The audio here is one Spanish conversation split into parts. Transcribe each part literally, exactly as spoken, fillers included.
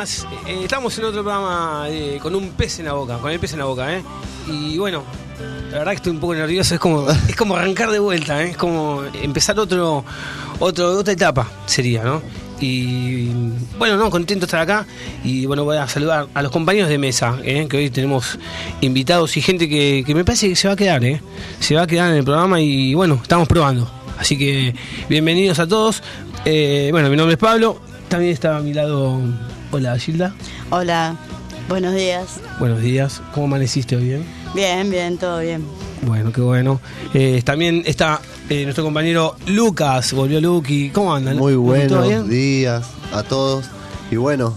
días. Eh, estamos en otro programa eh, con un pez en la boca, con el pez en la boca, ¿eh? Y bueno, la verdad que estoy un poco nervioso, es como, es como arrancar de vuelta, ¿eh? Es como empezar otro, otro, otra etapa, sería, ¿no? Y bueno, no, contento de estar acá. Y bueno, voy a saludar a los compañeros de mesa, ¿eh? Que hoy tenemos invitados y gente que, que me parece que se va a quedar, ¿eh? Se va a quedar en el programa y bueno, estamos probando. Así que bienvenidos a todos. Eh, bueno, mi nombre es Pablo. También está a mi lado. Hola, Gilda. Hola, buenos días. Buenos días. ¿Cómo amaneciste hoy? ¿Bien? Bien, bien, todo bien. Bueno, qué bueno. Eh, también está eh, nuestro compañero Lucas. Volvió Luqui. ¿Cómo andan? Muy buenos días a todos. Y bueno,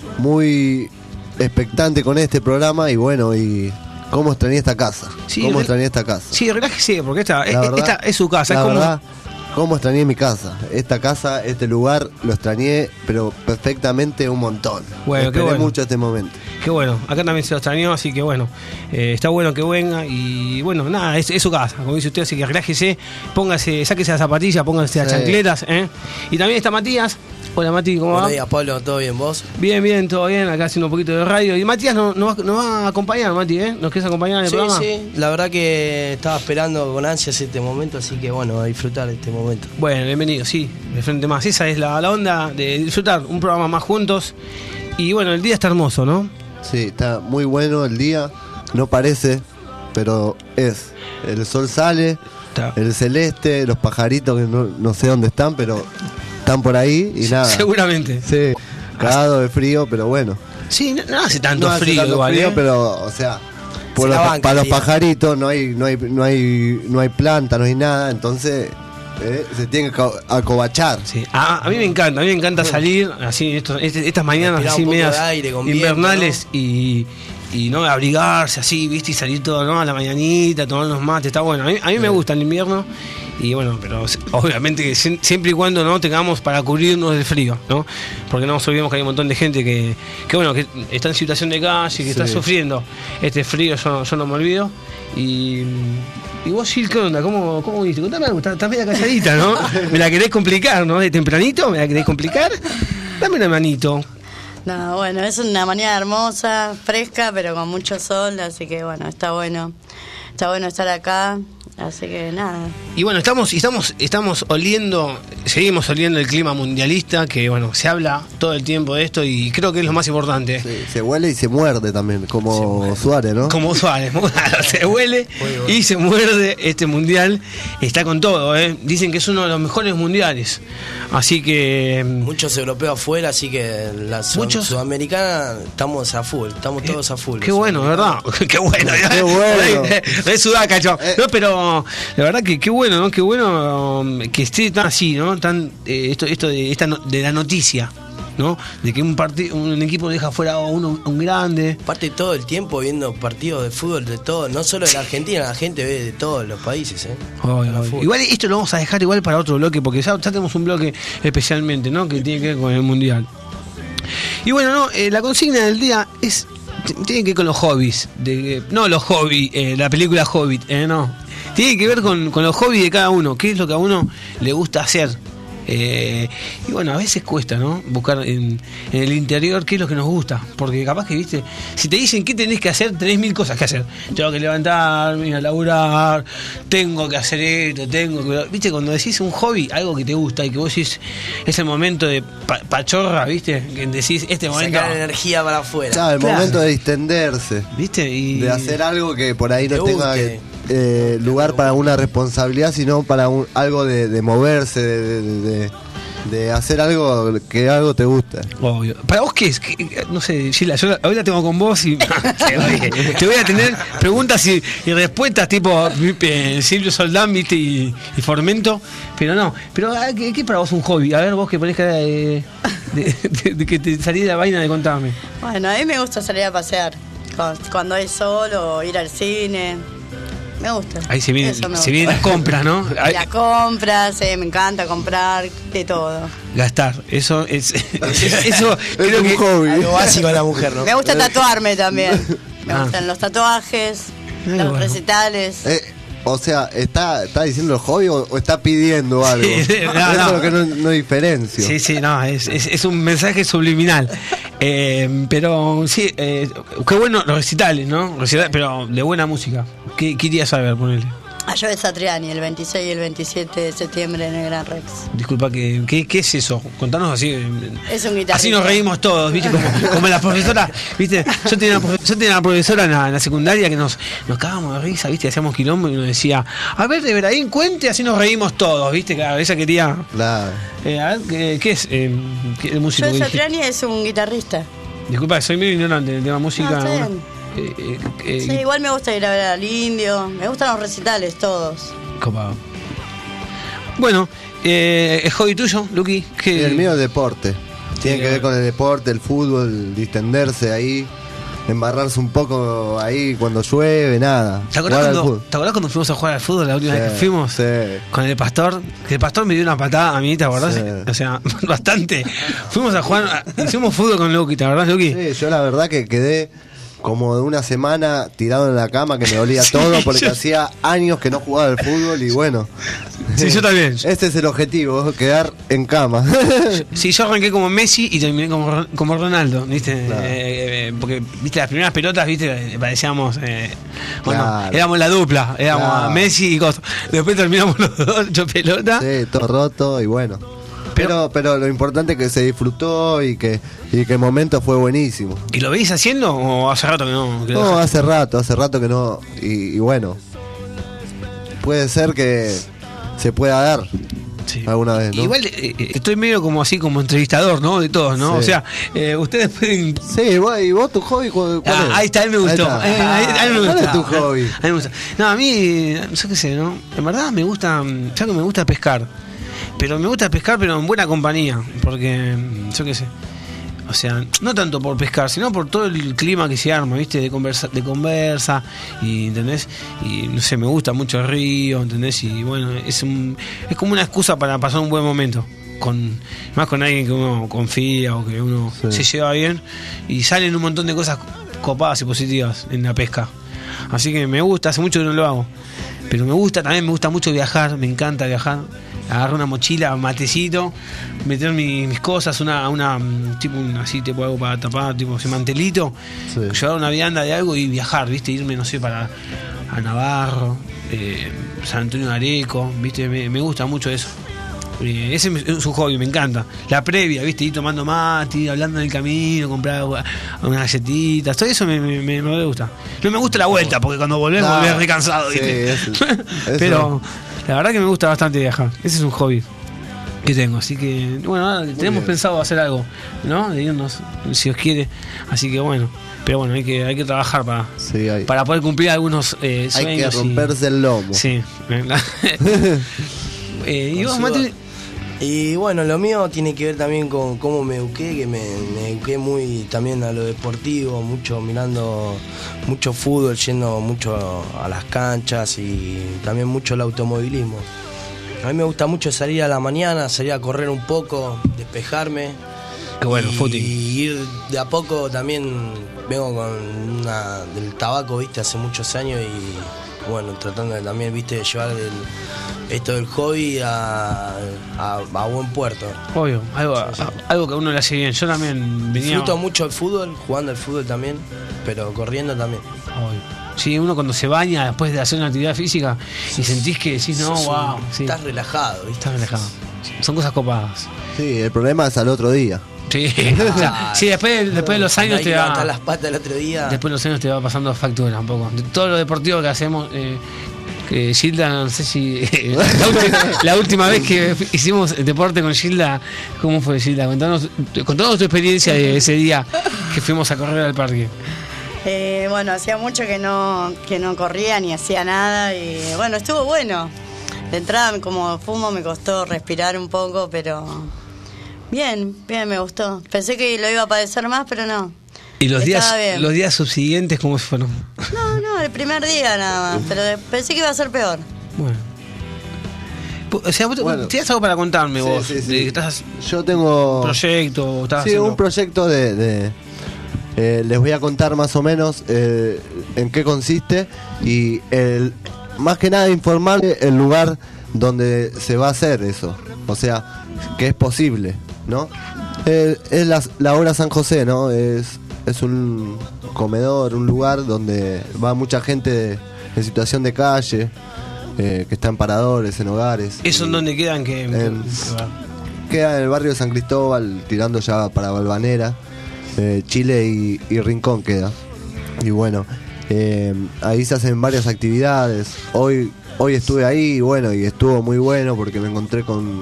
muy expectante con este programa. Y bueno, y cómo extrañé esta casa. Sí, cómo re- extrañé esta casa. Sí, relájese, porque esta, La verdad, esta es su casa. La Es como... verdad, cómo extrañé mi casa. Esta casa, este lugar, lo extrañé, pero perfectamente un montón. Bueno, qué Esperé bueno. mucho este momento. Qué bueno, acá también se lo extrañó, así que bueno, eh, está bueno que venga y bueno, nada, es, es su casa, como dice usted, así que relájese, póngase, sáquese las zapatillas, póngase las Sí. chancletas, ¿eh? Y también está Matías. Hola Mati, ¿cómo va? Buenos días, Pablo, ¿todo bien vos? Bien, bien, todo bien, acá haciendo un poquito de radio. Y Matías nos, nos, va, nos va a acompañar, Mati, ¿eh? ¿Nos querés acompañar en el Sí, programa? sí, la verdad que estaba esperando con ansias este momento, así que bueno, a disfrutar de este momento. Bueno, bienvenido, sí, de frente más. Esa es la, la onda de disfrutar un programa más juntos. Y bueno, el día está hermoso, ¿no? Sí, está muy bueno el día. No parece, pero es. El sol sale, Está. el celeste, los pajaritos que no, no sé dónde están, pero están por ahí y nada. Seguramente. Sí, cagado de frío, pero bueno. Sí, no, no hace tanto No hace frío tanto igual, frío, ¿eh? pero, o sea, por Se los- la banca para el los día. pajaritos no hay, no hay, no hay, no hay planta, no hay nada, entonces eh, se tienen que co- acobachar. Sí, a, a mí me encanta, a mí me encanta salir así estos, este- estas mañanas Respirar así un poco medias de aire con viento, invernales y, y no abrigarse así, viste, y salir todo, ¿no? A la mañanita, tomar unos mates, está bueno. A mí, a mí me gusta el invierno y bueno, pero obviamente que sie- siempre y cuando no tengamos para cubrirnos del frío, ¿no? Porque no nos olvidemos que hay un montón de gente que, que bueno, que está en situación de calle, que está Sí. sufriendo este frío, yo, yo no me olvido. Y, y vos, Gil, ¿qué onda? ¿Cómo, cómo viste? Contame algo, estás estás media calladita, ¿no? Me la querés complicar, ¿no? De tempranito, ¿me la querés complicar? Dame una manito. No, bueno, es una mañana hermosa, fresca, pero con mucho sol, así que bueno, está bueno. Está bueno estar acá, así que nada. Y bueno, estamos, estamos, estamos oliendo, seguimos oliendo el clima mundialista, que bueno, se habla todo el tiempo de esto y creo que es lo más importante. Sí, se huele y se muerde también, como Suárez, ¿no? Como Suárez, se huele y se muerde este mundial, está con todo, ¿eh? Dicen que es uno de los mejores mundiales, así que... Muchos europeos afuera, así que la sud- Muchos. sudamericana estamos a full, estamos todos a full. Qué bueno, ¿verdad? Qué bueno. Qué bueno. Es sudaca, yo. No, pero la verdad que qué bueno, ¿no? Qué bueno um, que esté tan así, ¿no? Tan eh, esto esto de esta no- de la noticia, ¿no? De que un partido un equipo deja fuera a uno a un grande. Aparte todo el tiempo viendo partidos de fútbol de todo, no solo de la Argentina, la gente ve de todos los países, ¿eh? Ay, A ay. full. Igual esto lo vamos a dejar igual para otro bloque porque ya, ya tenemos un bloque especialmente, ¿no? Que tiene que ver con el mundial. Y bueno, no, eh, la consigna del día es t- tiene que ver con los hobbies, de, no los hobbies, eh, la película Hobbit, eh, no. Tiene que ver con, con los hobbies de cada uno, qué es lo que a uno le gusta hacer. Eh, y bueno, a veces cuesta, ¿no? Buscar en, en el interior qué es lo que nos gusta. Porque capaz que, viste, si te dicen qué tenés que hacer, tenés mil cosas que hacer. Tengo que levantarme, ir a laburar, tengo que hacer esto, tengo que... Viste, cuando decís un hobby, algo que te gusta y que vos decís, es el momento de pa- pachorra, viste, que decís, este momento... Sacar energía para afuera. Claro, el Claro. momento de distenderse, ¿Viste? Y... de hacer algo que por ahí no Te tenga guste. eh, lugar para una responsabilidad, sino para un, algo de, de moverse, de, de, de- de hacer algo que algo te gusta. Obvio. ¿Para vos qué es? ¿Qué- no sé, Sheila, yo la- hoy la tengo con vos y te voy, te voy a tener preguntas y, y respuestas tipo eh, Silvio Soldán, viste, y, y Formento, pero no. Pero ah, ¿qué, qué es para vos un hobby? A ver, vos que ponés cara de, de, de- de que te salí de la vaina de contarme. Bueno, a mí me gusta salir a pasear, cu- cuando hay sol o ir al cine. Me gusta. Ahí se vienen, Eso me se gusta. vienen las compras, ¿no? Ahí- La compra, sí, me encanta comprar de todo. gastar, eso es, eso creo un que hobby. Algo básico de la mujer, ¿no? Me gusta tatuarme también. Me Ah. gustan los tatuajes, Ay, los bueno. recitales. Eh, O sea, ¿está, está diciendo el hobby o, o está pidiendo algo? Sí, no, Eso no. es lo que no, no diferencio. Sí, sí, no, es, es, es un mensaje subliminal. Eh, pero sí, eh, qué bueno los recitales, ¿no? Recitales, pero de buena música. ¿Qué querías saber, ponele? A Joe Satriani, el veintiséis y el veintisiete de septiembre en el Gran Rex. Disculpa, ¿qué, qué, qué es eso? Contanos así. eh, Es un guitarrista. Así nos reímos todos, ¿viste? Como, como la profesora, ¿viste? Yo tenía una, profe- yo tenía una profesora en la, en la secundaria que nos, nos cagábamos de risa, ¿viste? Hacíamos quilombo y nos decía, a ver, de Verdadín, cuente, así nos reímos todos, ¿viste? Claro, ella quería. Claro. Eh, a ver, ¿qué, qué es eh, qué el músico? Joe que dijiste? Satriani es un guitarrista. Disculpa, soy medio ignorante del tema música. No, está ¿no? bien. Eh, eh, eh, Sí, igual me gusta ir a ver al Indio. Me gustan los recitales, todos. Copado. Bueno, eh, ¿el hobby tuyo, Luqui? Y ¿Qué? el mío es deporte. Tiene Sí, que ver eh. con el deporte, el fútbol, distenderse ahí, embarrarse un poco ahí cuando llueve, nada. ¿Te acordás, Jugar al cuando, fútbol. ¿Te acordás cuando fuimos a jugar al fútbol la última Sí, vez que fuimos? sí. Con el pastor. Que el pastor me dio una patada a mí, ¿te acordás? Sí. O sea, bastante. Fuimos a jugar, hicimos fútbol con Luqui, ¿te acordás, Luqui? Sí, yo la verdad que quedé como de una semana tirado en la cama que me dolía todo porque yo- hacía años que no jugaba al fútbol y bueno. Sí, yo también. Este es el objetivo, quedar en cama. Sí, yo arranqué como Messi y terminé como, Ro- como Ronaldo, ¿viste? Claro. Eh, eh, porque, ¿viste? Las primeras pelotas, ¿viste? Parecíamos. Eh, bueno, Claro. éramos la dupla, éramos Claro. Messi y Costa. Después terminamos los dos, ocho pelotas. Sí, todo roto y bueno. Pero, pero lo importante es que se disfrutó y que, y que el momento fue buenísimo. ¿Y lo veis haciendo o hace rato que no? Que lo No, dejaste? hace rato, hace rato que no. Y, y bueno, puede ser que se pueda dar Sí. alguna vez, ¿no? Igual eh, eh, estoy medio como así, como entrevistador, ¿no? De todos, ¿no? Sí. O sea, eh, ustedes pueden. Sí, vos- ¿y vos tu hobby cuál, cuál Ah, es? ahí está, él me gustó. Ahí Eh, está. ahí- a él me ¿Cuál gusta. es tu hobby? A mí me gusta. No, a mí, yo qué sé, ¿no? En verdad me gusta, ya que me gusta pescar. Pero me gusta pescar, pero en buena compañía. Porque, yo qué sé. O sea, no tanto por pescar, sino por todo el clima que se arma, ¿viste? De conversa, de conversa, y, ¿entendés? Y no sé, me gusta mucho el río, ¿entendés? Y bueno, es un, es como una excusa para pasar un buen momento. Con, más con alguien que uno confía o que uno Sí. se lleva bien. Y salen un montón de cosas copadas y positivas en la pesca. Así que me gusta, hace mucho que no lo hago. Pero me gusta, también me gusta mucho viajar, me encanta viajar. Agarrar una mochila, un matecito, meter mi- mis cosas, una, una mm, tipo un, así tipo algo para tapar, tipo ese mantelito, Sí. llevar una vianda de algo y viajar, viste, irme, no sé, para a Navarro, eh, San Antonio de Areco, viste, me, me gusta mucho eso. Eh, ese es un hobby, me encanta. La previa, viste, ir tomando mate, ir hablando en el camino, comprar agua- unas galletitas, todo eso me, me, me, me gusta. No me gusta la vuelta, porque cuando volvés, No, volvés recansado, sí, viste. eso- eso- Pero la verdad que me gusta bastante viajar. Ese es un hobby que tengo. Así que, bueno, ahora tenemos bien. pensado hacer algo, ¿no? De irnos, si os quiere. Así que bueno. Pero bueno, hay que, hay que trabajar para, Sí, hay, para poder cumplir algunos eh, hay sueños. que y- romperse el lomo. Sí. Eh, y vos, Con Mati, sudor. Y bueno, lo mío tiene que ver también con cómo me eduqué, que me, me eduqué muy también a lo deportivo, mucho mirando mucho fútbol, yendo mucho a las canchas y también mucho el automovilismo. A mí me gusta mucho salir a la mañana, salir a correr un poco, despejarme. Qué bueno, y footing. ir de a poco también, vengo con una del tabaco, viste, hace muchos años y bueno, tratando de también, viste, llevar el, esto del hobby a, a, a buen puerto. obvio, algo, Sí, sí. a- algo que a uno le hace bien. Yo también venía. Disfruto mucho el fútbol, jugando al fútbol también, pero corriendo también. Obvio. Sí, uno cuando se baña después de hacer una actividad física y sentís que decís, no, Sos un- wow. Sí, Estás relajado, viste. estás relajado. Son cosas copadas. Sí, el problema es al otro día. Sí, o sea, sí, después, después de los años Hay te que levantar va. las patas el otro día. Después de los años te va pasando factura un poco. De todo lo deportivo que hacemos, eh, que Gilda, no sé si. la, última, la última vez que hicimos deporte con Gilda, ¿cómo fue, Gilda? Contanos, contanos tu experiencia de ese día que fuimos a correr al parque. Eh, bueno, hacía mucho que no, que no corría ni hacía nada y bueno, estuvo bueno. De entrada, como fumo, me costó respirar un poco, pero bien, bien, me gustó. Pensé que lo iba a padecer más, pero no. ¿Y los días, Estaba bien. los días subsiguientes cómo fueron? No, no, el primer día nada más, pero de- pensé que iba a ser peor. Bueno. O sea, vos Bueno. tienes algo para contarme Sí, vos. sí, sí. De que estás Yo tengo un proyecto, estás sí, haciendo. un proyecto de... de- eh, les voy a contar más o menos eh, en qué consiste y el, más que nada informar el lugar donde se va a hacer eso, o sea, que es posible, ¿no? Eh, es la, la obra San José, ¿no? Es, es un comedor, un lugar donde va mucha gente en situación de calle, eh, que está en paradores, en hogares. ¿Eso en dónde quedan? Que, En- Queda en el barrio de San Cristóbal, tirando ya para Balvanera, eh, Chile y, y Rincón queda. Y bueno, eh, ahí se hacen varias actividades. Hoy hoy estuve ahí y bueno, y estuvo muy bueno porque me encontré con,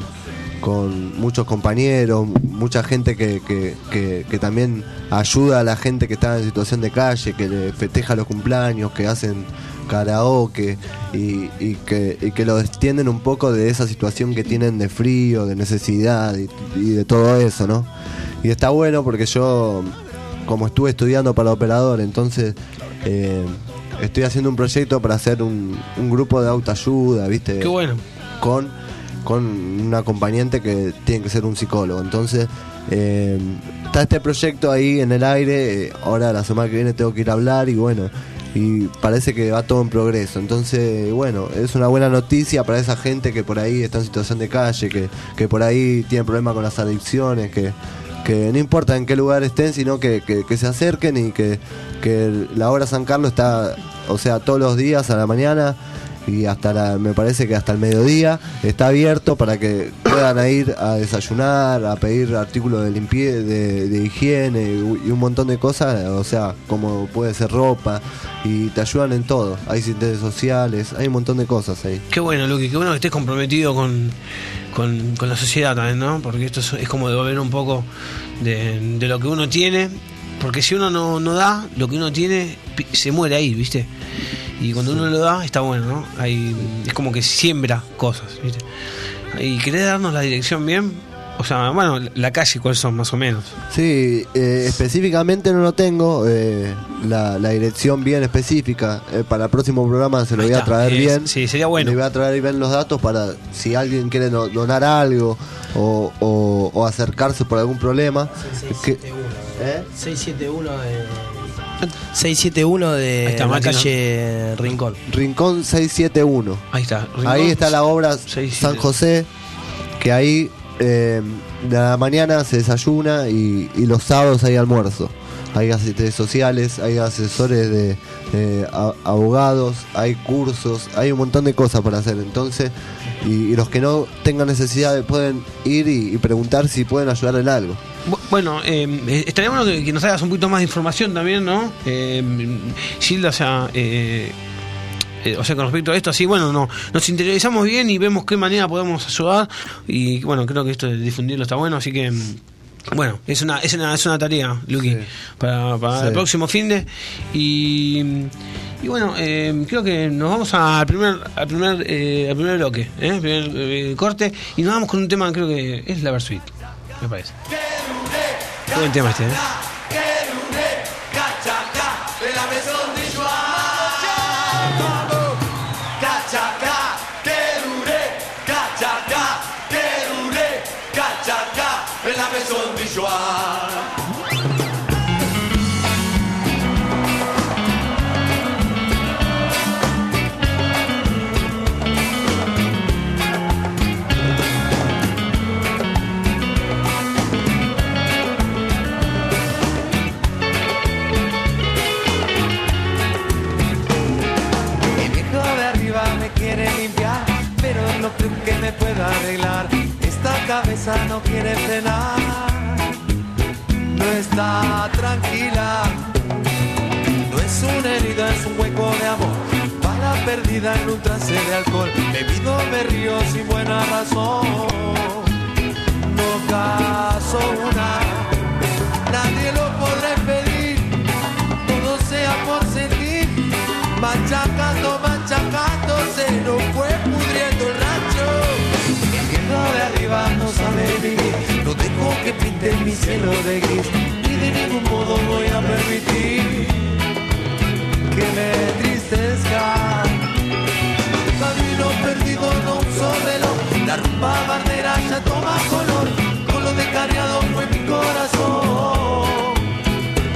con muchos compañeros, mucha gente que, que, que, que también ayuda a la gente que está en situación de calle, que le festeja los cumpleaños, que hacen karaoke y, y que, y que lo extienden un poco de esa situación que tienen de frío, de necesidad y, y de todo eso, ¿no? Y está bueno porque yo, como estuve estudiando para operador, entonces eh, estoy haciendo un proyecto para hacer un, un grupo de autoayuda, ¿viste? Qué bueno. Con, con un acompañante que tiene que ser un psicólogo. Entonces, eh, está este proyecto ahí en el aire. eh, Ahora la semana que viene tengo que ir a hablar y bueno, y parece que va todo en progreso. Entonces, bueno, es una buena noticia para esa gente que por ahí está en situación de calle, que, que por ahí tiene problemas con las adicciones, que, que no importa en qué lugar estén, sino que, que, que se acerquen y que, que la obra San Carlos está, o sea, todos los días a la mañana y hasta la, me parece que hasta el mediodía está abierto para que puedan ir a desayunar, a pedir artículos de limpieza, de, de higiene y un montón de cosas, o sea, como puede ser ropa, y te ayudan en todo. Hay asistentes sociales, hay un montón de cosas ahí. Qué bueno, Luqui, qué bueno que estés comprometido con, con, con la sociedad también, ¿no? Porque esto es, es como devolver un poco de, de lo que uno tiene, porque si uno no, no da, lo que uno tiene pi- se muere ahí, ¿viste? Y cuando uno lo da, está bueno, ¿no? Hay, es como que siembra cosas, ¿viste? ¿Y querés darnos la dirección bien? O sea, bueno, la calle, ¿cuáles son, más o menos? Sí, eh, específicamente no lo tengo, eh, la, la dirección bien específica. Eh, para el próximo programa se lo Ahí voy a está, traer es- bien. sí, sería bueno. Le voy a traer bien los datos para si alguien quiere do- donar algo o, o, o acercarse por algún problema. Que- ¿Eh? seiscientos setenta y uno de seiscientos setenta y uno Ahí de está, la Mati, ¿no? calle Rincón. Rincón seiscientos setenta y uno. Ahí está. Rincón, Ahí está la obra seis, San siete. José, que ahí eh, de la mañana se desayuna y, y los sábados hay almuerzo. Hay asistentes sociales, hay asesores de eh, a- abogados, hay cursos, hay un montón de cosas para hacer. Entonces, y, y los que no tengan necesidad pueden ir y, y preguntar si pueden ayudar en algo. Bu- Bueno, eh, estaría bueno que, que nos hagas un poquito más de información también, ¿no? Eh, Gilda, o sea, eh, eh, o sea, con respecto a esto, así, bueno, no, nos interiorizamos bien y vemos qué manera podemos ayudar. Y bueno, creo que esto de difundirlo está bueno, así que. mm, Bueno, es una, es una, es una tarea, Luqui, Sí. para, para Sí. el próximo fin de. Y, y bueno, eh, creo que nos vamos al primer, al primer, eh, al primer bloque, ¿eh? El primer eh, corte, y nos vamos con un tema, creo que es la Versuit, me parece. Qué buen tema este, ¿eh? El viejo de arriba me quiere limpiar, pero no creo que me pueda arreglar. Esta cabeza no quiere frenar, no está tranquila. No es una herida, es un hueco de amor, bala perdida en un trance de alcohol. Bebido me río sin buena razón, no caso una, nadie lo podrá impedir, todo sea por sentir. Machacando, machacando, se nos fue pudriendo el rancho. El viejo de arriba no sabe vivir, no dejo que pinte mi cielo de gris, ni de ningún modo voy a permitir que me entristezca. Camino perdido, no uso reloj, la rumba bandera ya toma color, con lo descarriado fue mi corazón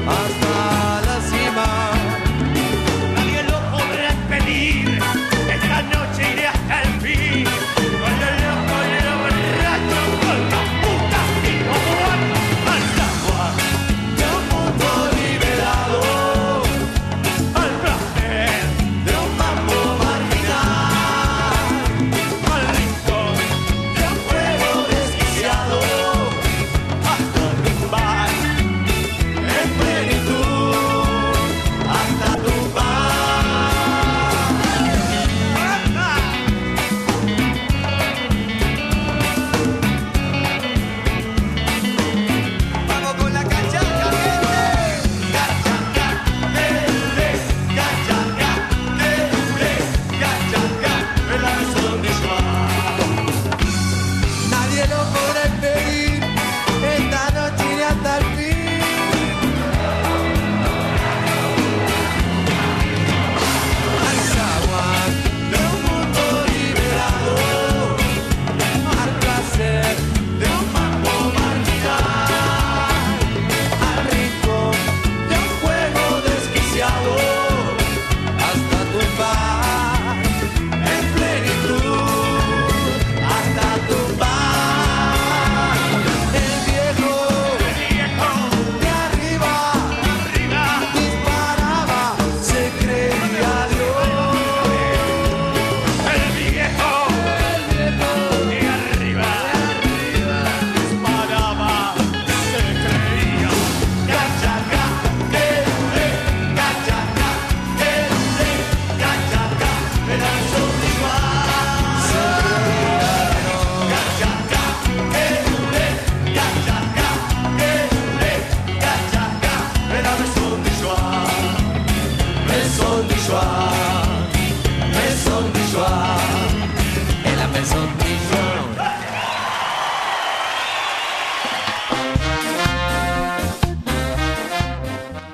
hasta la cima. Esta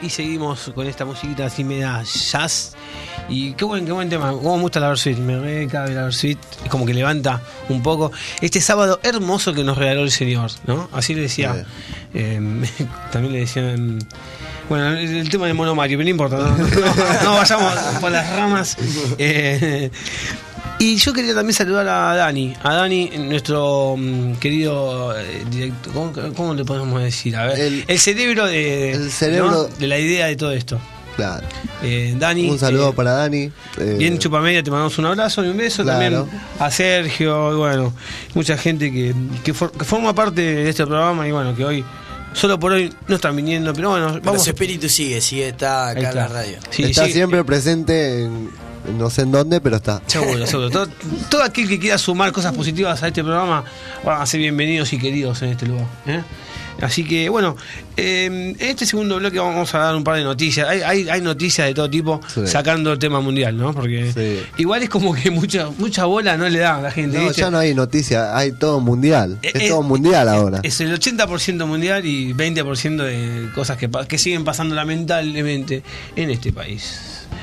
y seguimos con esta musiquita así media jazz. Y qué buen, qué buen tema. Cómo me gusta la Versuit. Me re cabe la Versuit. Es como que levanta un poco. Este sábado hermoso que nos regaló el Señor, ¿no? Así le decía. Sí. Eh, también le decían. Bueno, el, el tema de Mono Mario, pero no importa. No, no, no, no vayamos por las ramas. Eh, Y yo quería también saludar a Dani, a Dani, nuestro um, querido eh, director, ¿cómo, ¿cómo le podemos decir? A ver, el, el cerebro de, el cerebro ¿no? de la idea de todo esto. Claro. Eh, Dani, un saludo eh, para Dani. Eh, bien chupamedia, te mandamos un abrazo y un beso. Claro. También a Sergio, y bueno, mucha gente que, que, for, que forma parte de este programa y bueno, que hoy, solo por hoy no están viniendo, pero bueno, Pero vamos. ese espíritu sigue, sigue, está acá Ahí está. en la radio. Sí, está sí, siempre eh, presente en, no sé en dónde, pero está. Seguro, seguro. Todo, todo aquel que quiera sumar cosas positivas a este programa van a ser bienvenidos y queridos en este lugar, ¿eh? Así que, bueno, eh, en este segundo bloque vamos a dar un par de noticias. Hay, hay, hay noticias de todo tipo, Sí. sacando el tema mundial, ¿no? Porque Sí. igual es como que mucha mucha bola no le da a la gente. No, ¿viste? ya no hay noticias, hay todo mundial. Eh, Es eh, todo mundial ahora. Es el ochenta por ciento mundial y veinte por ciento de cosas que, pa- que siguen pasando lamentablemente en este país.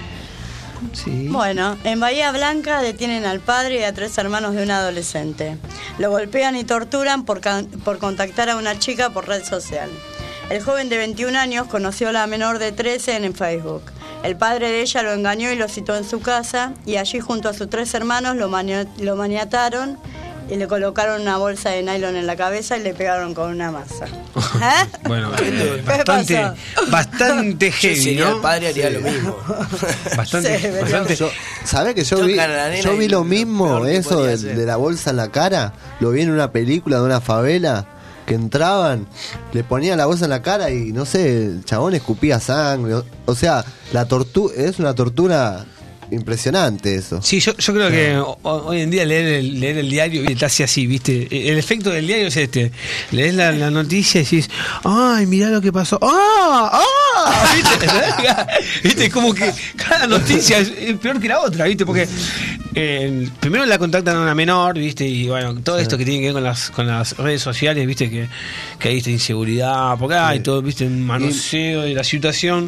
Sí. Bueno, en Bahía Blanca detienen al padre y a tres hermanos de un adolescente. Lo golpean y torturan por, can- por contactar a una chica por red social. El joven de veintiún años conoció a la menor de trece en el Facebook. El padre de ella lo engañó y lo citó en su casa y allí junto a sus tres hermanos lo, mani- lo maniataron y le colocaron una bolsa de nylon en la cabeza y le pegaron con una masa. ¿Eh? Bueno, ¿Qué eh, bastante, pasó? bastante Yo heavy, sería ¿no? el padre, haría Sí. lo mismo. Bastante, Sí, pero- bastante. Yo, ¿sabés que yo Toca vi, a la nena yo vi y lo lo mismo, peor que eso podía de, hacer. de la bolsa en la cara? Lo vi en una película de una favela que entraban, le ponían la bolsa en la cara y no sé, el chabón escupía sangre. O, o sea, la tortura es una tortura impresionante eso. Sí, yo, yo creo que ho- hoy en día leer el, leer el diario y te hace así, ¿viste? El efecto del diario es este. Lees la, la noticia y decís, ¡ay, mirá lo que pasó! ¡Ah! ¡Ah! ¿Viste? ¿Viste? Como que cada noticia es, es peor que la otra, ¿viste? Porque eh, primero la contactan a una menor, ¿viste? Y bueno, todo esto que tiene que ver con las, con las redes sociales, ¿viste? Que, que hay esta inseguridad, porque hay Sí. todo, ¿viste? Un manoseo de la situación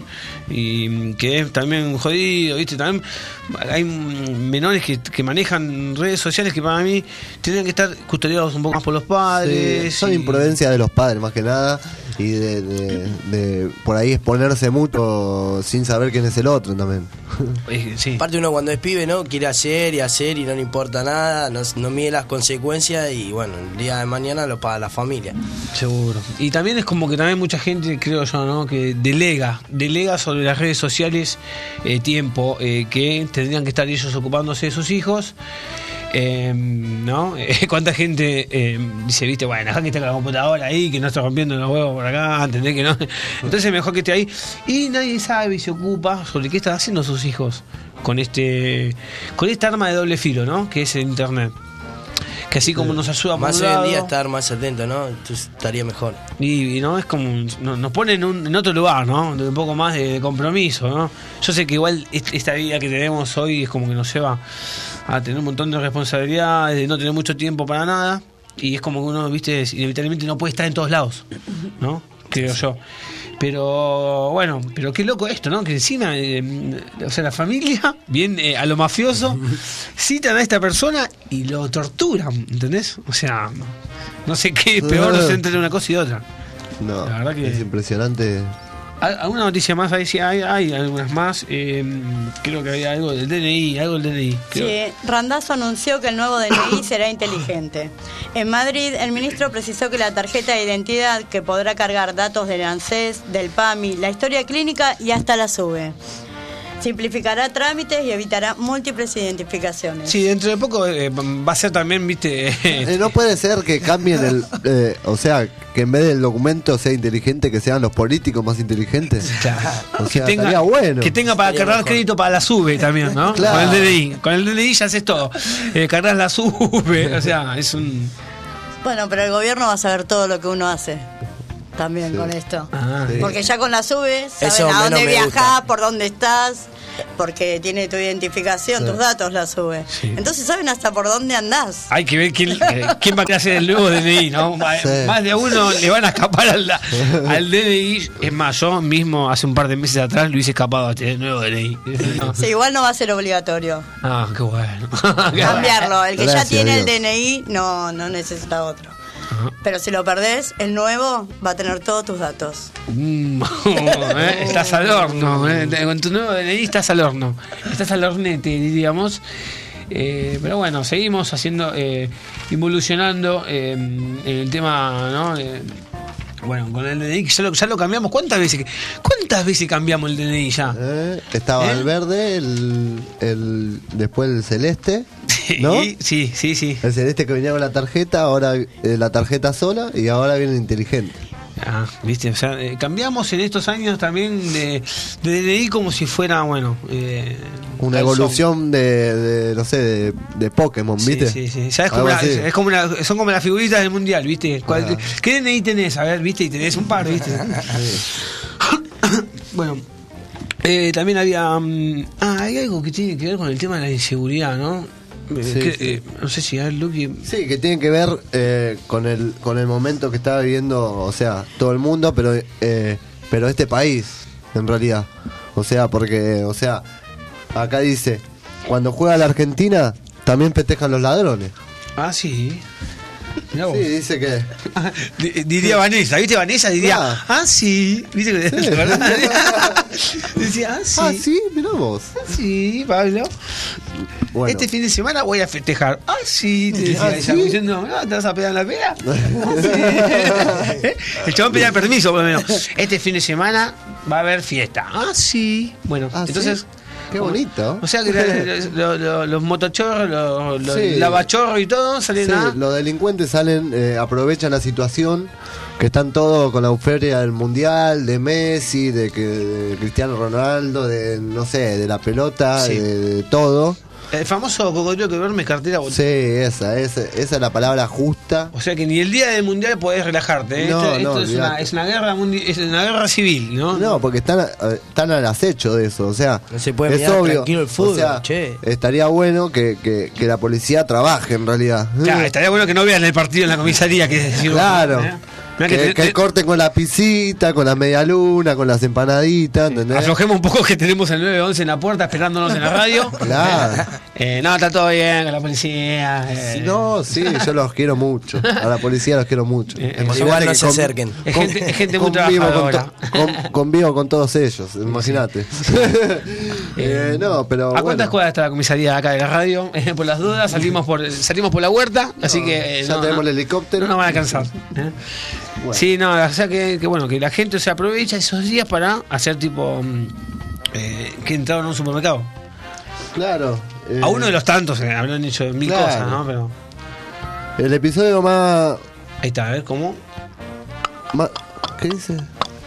y que es también jodido, ¿viste? También hay menores que, que manejan redes sociales que para mí tendrían que estar custodiados un poco más por los padres. Sí, son y- imprudencias de los padres más que nada y de, de- de por ahí exponerse mucho sin saber quién es el otro también. Eh, sí. Aparte uno cuando es pibe, ¿no? Quiere hacer y hacer y no le importa nada, no, no mide las consecuencias y bueno, el día de mañana lo paga la familia. Seguro. Y también es como que también mucha gente, creo yo, ¿no? Que delega, delega sobre las redes sociales eh, tiempo eh, que tendrían que estar ellos ocupándose de sus hijos. Eh, ¿No? Eh, ¿Cuánta gente eh, dice, viste, bueno, acá que está con la computadora ahí, que no está rompiendo los huevos por acá, ¿entendés que no? Entonces mejor que esté ahí. Y nadie sabe y se ocupa sobre qué están haciendo sus hijos con este con esta arma de doble filo, ¿no? Que es el internet. Que así como nos ayuda por Más un hoy en lado, día estar más atento, ¿no? Entonces estaría mejor. y, y no es como un- no- nos pone en, un, en otro lugar, ¿no? De un poco más de, de compromiso, ¿no? Yo sé que igual est- esta vida que tenemos hoy es como que nos lleva a tener un montón de responsabilidades, de no tener mucho tiempo para nada, y es como que uno, viste, inevitablemente no puede estar en todos lados, ¿no? Creo yo. Pero bueno, pero qué loco esto, ¿no? Que encima, eh, o sea, la familia, bien eh, a lo mafioso, citan a esta persona y lo torturan, ¿entendés? O sea, no sé qué es peor entre una cosa y otra. No, La verdad que- es impresionante. ¿Al- ¿Alguna noticia más? Ahí sí, hay, hay algunas más. Eh, creo que había algo del D N I, algo del D N I. creo. Sí, Randazzo anunció que el nuevo D N I será inteligente. En Madrid, el ministro precisó que la tarjeta de identidad, que podrá cargar datos del ANSES, del PAMI, la historia clínica y hasta la SUBE, simplificará trámites y evitará múltiples identificaciones. Sí, dentro de poco eh, va a ser también, viste. Eh, no puede ser que cambien el. eh, o sea, que en vez del documento sea inteligente, que sean los políticos más inteligentes. O sea, estaría bueno. que tenga para Estaría cargar mejor. crédito para la SUBE también, ¿no? Claro. Con el D N I. Con el D N I ya haces todo. Eh, cargas la SUBE. O sea, es un. Bueno, pero el gobierno va a saber todo lo que uno hace. también Sí. con esto. Ah, Sí. Porque ya con la SUBE saben Eso a menos dónde me viajás, gusta. por dónde estás, porque tiene tu identificación, Sí. tus datos la SUBE. Sí. Entonces saben hasta por dónde andás. Hay que ver quién, eh, quién va a hacer el nuevo D N I, ¿no? Más, Sí. más de a uno le van a escapar al, al D N I. Es más, yo mismo hace un par de meses atrás lo hice escapado a tener el nuevo D N I. No. Sí, igual no va a ser obligatorio Ah, qué bueno. cambiarlo. El que Gracias, ya tiene el Dios. D N I no, no necesita otro. Ajá. Pero si lo perdés, el nuevo va a tener todos tus datos. Mm, eh, estás al horno, eh. Con tu nuevo D N I estás al horno. Estás al hornete, diríamos. Eh, pero bueno, seguimos haciendo, eh, involucionando eh, en el tema, ¿no? Eh, bueno, con el D N I, que ya lo, ya lo cambiamos. ¿Cuántas veces que- ¿Cuántas veces cambiamos el D N I ya? Eh, estaba ¿Eh? el verde, el, el después el celeste, ¿no? Sí, sí, sí, sí. El celeste que venía con la tarjeta, ahora eh, la tarjeta sola y ahora viene el inteligente. Ah, viste, o sea, eh, cambiamos en estos años también de, de D N I como si fuera, bueno, eh, Una calzón. evolución de, de, no sé, de, de Pokémon, ¿viste? Sí, sí, sí. Ya es como Algo una- así. es como una- son como las figuritas del mundial, ¿viste? ¿Cuál- Ah. ¿Qué D N I tenés? A ver, ¿viste? Y tenés un par, ¿viste? Bueno, eh, también había. mm, ah, hay algo que tiene que ver con el tema de la inseguridad, ¿no? Eh, Sí, que, sí. eh, no sé si a ver, Luqui. Sí, que tiene que ver eh, con el con el momento que está viviendo, o sea, todo el mundo, pero eh, pero este país, en realidad. O sea, porque, o sea, acá dice, cuando juega la Argentina, también festejan los ladrones. Ah, sí. Mirá vos. Sí, dice que... Di- Diría Vanessa, ¿viste? Vanessa diría, Claro. ah, sí. ¿Viste? que- Sí. ¿Verdad? Decía, ah, sí. Ah, sí, mirá vos. Sí, Pablo. Bueno. Este fin de semana voy a festejar. Ah, sí, te decía Ah, ella, ¿sí? como diciendo, "Ah, ¿te vas a pegar en la pega? Ah, sí. ¿Eh? El chabón pedía permiso, por lo menos. Este fin de semana va a haber fiesta. Ah, sí. Bueno, Ah, entonces. ¿sí? Qué bonito. O sea que la- lo- lo- los motochorros, los, los Sí. lavachorros y todo salen Sí, a. los delincuentes salen, eh, aprovechan la situación, que están todos con la euforia del mundial, de Messi, de que de Cristiano Ronaldo, de no sé, de la pelota, Sí. de, de todo. El famoso cocodrilo que duerme cartera botella. Sí, esa, esa, esa es la palabra justa. O sea que ni el día del mundial podés relajarte. ¿eh? No, esto esto no, es, una, olvidate. es una guerra mundi- es una guerra civil, ¿no? No, porque están, a- están al acecho de eso, o sea, No se puede es mirar obvio. tranquilo el fútbol, o sea, che. estaría bueno que, que, que la policía trabaje en realidad. Claro, estaría bueno que no vean el partido en la comisaría, que decir, Claro. ¿eh? Mirá Que, te- que te- corten con la pisita, con la media luna, con las empanaditas, ¿entendés? aflojemos un poco que tenemos el nueve once en la puerta esperándonos en la radio. Claro. Eh, no, está todo bien con la policía. eh. No, sí, yo los quiero mucho. A la policía los quiero mucho. Eh, Imagínate igual no que se con- acerquen. Es gente, es gente muy convivo con, trabajadora. to- con- convivo con todos ellos, imagínate. Eh, no, pero ¿A cuántas bueno, cuadras está la comisaría acá de la radio? Eh, por las dudas, salimos por salimos por la huerta, así que eh, ya no, tenemos no, el helicóptero. no nos van a cansar. ¿eh? Bueno. Sí, no, o sea que, que bueno, que la gente se aprovecha esos días para hacer tipo mm, eh, que entraron a un supermercado. Claro. eh, A uno de los tantos, eh, habrán hecho mil Claro. cosas, ¿no? Pero El episodio más, ahí está, a ver cómo. más- ¿Qué dice?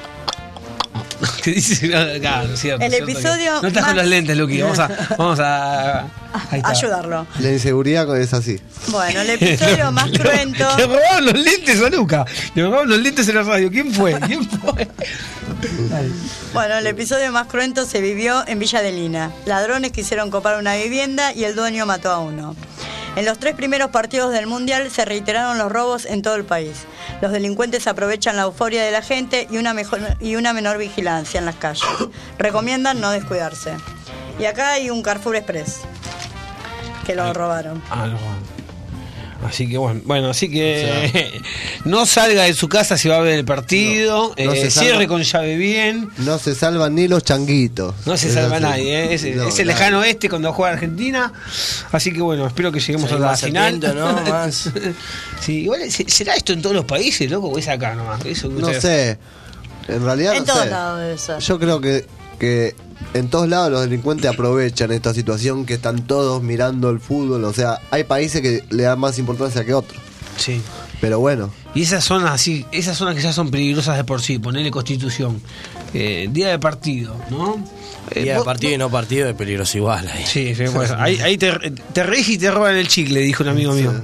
¿Qué dice? Claro, cierto, El cierto episodio que- No estás más- con los lentes, Luqui. Vamos a. Vamos a ahí está. Ayudarlo. La inseguridad es así. Bueno, el episodio más Le- cruento. Le robaron los lentes a Luca. Le robaron los lentes en la radio. ¿Quién fue? ¿Quién fue? Dale. Bueno, el episodio más cruento se vivió en Villa de Lina. Ladrones quisieron copar una vivienda y el dueño mató a uno. En los tres primeros partidos del Mundial se reiteraron los robos en todo el país. Los delincuentes aprovechan la euforia de la gente y una, mejor, y una menor vigilancia en las calles. Recomiendan no descuidarse. Y acá hay un Carrefour Express que lo robaron. Ah, no. Así que bueno, bueno, así que no salga de su casa si va a ver el partido, No, no eh, se salga. cierre con llave bien, No se salvan ni los changuitos. no se Es salva así. nadie, ¿eh? es, No, es el nadie. lejano oeste cuando juega Argentina, así que bueno, espero que lleguemos a Salir la más final. atento, ¿no? Más. Sí, igual, ¿se- ¿será esto en todos los países, loco, o es acá nomás? Eso que No ustedes- sé. En realidad En no todos sé. lados debe ser. Yo creo que, que en todos lados los delincuentes aprovechan esta situación que están todos mirando el fútbol. O sea, hay países que le dan más importancia que otros. Sí. Pero bueno, Y esas zonas así, esas zonas que ya son peligrosas de por sí, ponerle Constitución, eh, día de partido, ¿no? Eh, Día de vos- partido y no partido es peligroso igual ahí. Sí, sí, pues, ahí, ahí te, te reís y te roban el chicle, dijo un amigo mío.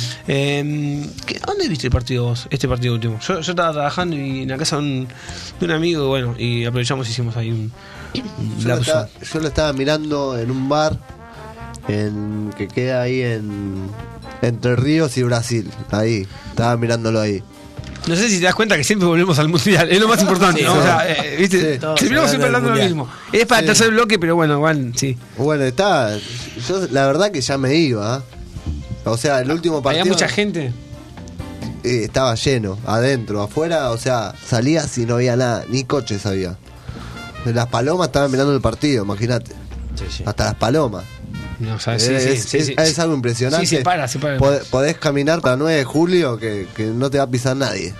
Eh, ¿qué- ¿Dónde viste el partido vos? Este partido último. Yo, yo estaba trabajando y en la casa de un, de un amigo, bueno, y aprovechamos y hicimos ahí un, un yo lo, lapso. estaba, yo lo estaba mirando en un bar en, que queda ahí en Entre Ríos y Brasil. Ahí, estaba mirándolo ahí. No sé si te das cuenta que siempre volvemos al mundial, es lo más importante, Sí, ¿no? sí. O sea, eh, ¿viste? Sí. Todos Terminamos siempre hablando hablando de del lo mismo. Es para el tercer bloque, pero bueno, igual, sí. Bueno, está. Yo la verdad que ya me iba. ¿eh? O sea, el último partido. Había mucha gente. eh, estaba lleno, adentro, afuera, o sea, salías y no había nada, ni coches había. Las palomas estaban mirando el partido, imagínate. Sí, sí. Hasta las palomas. No, o sea, sí, es, sí, es- sí, es- sí, es sí. algo impresionante. Sí, se para, se para. Pod- podés caminar para nueve de julio que, que no te va a pisar nadie.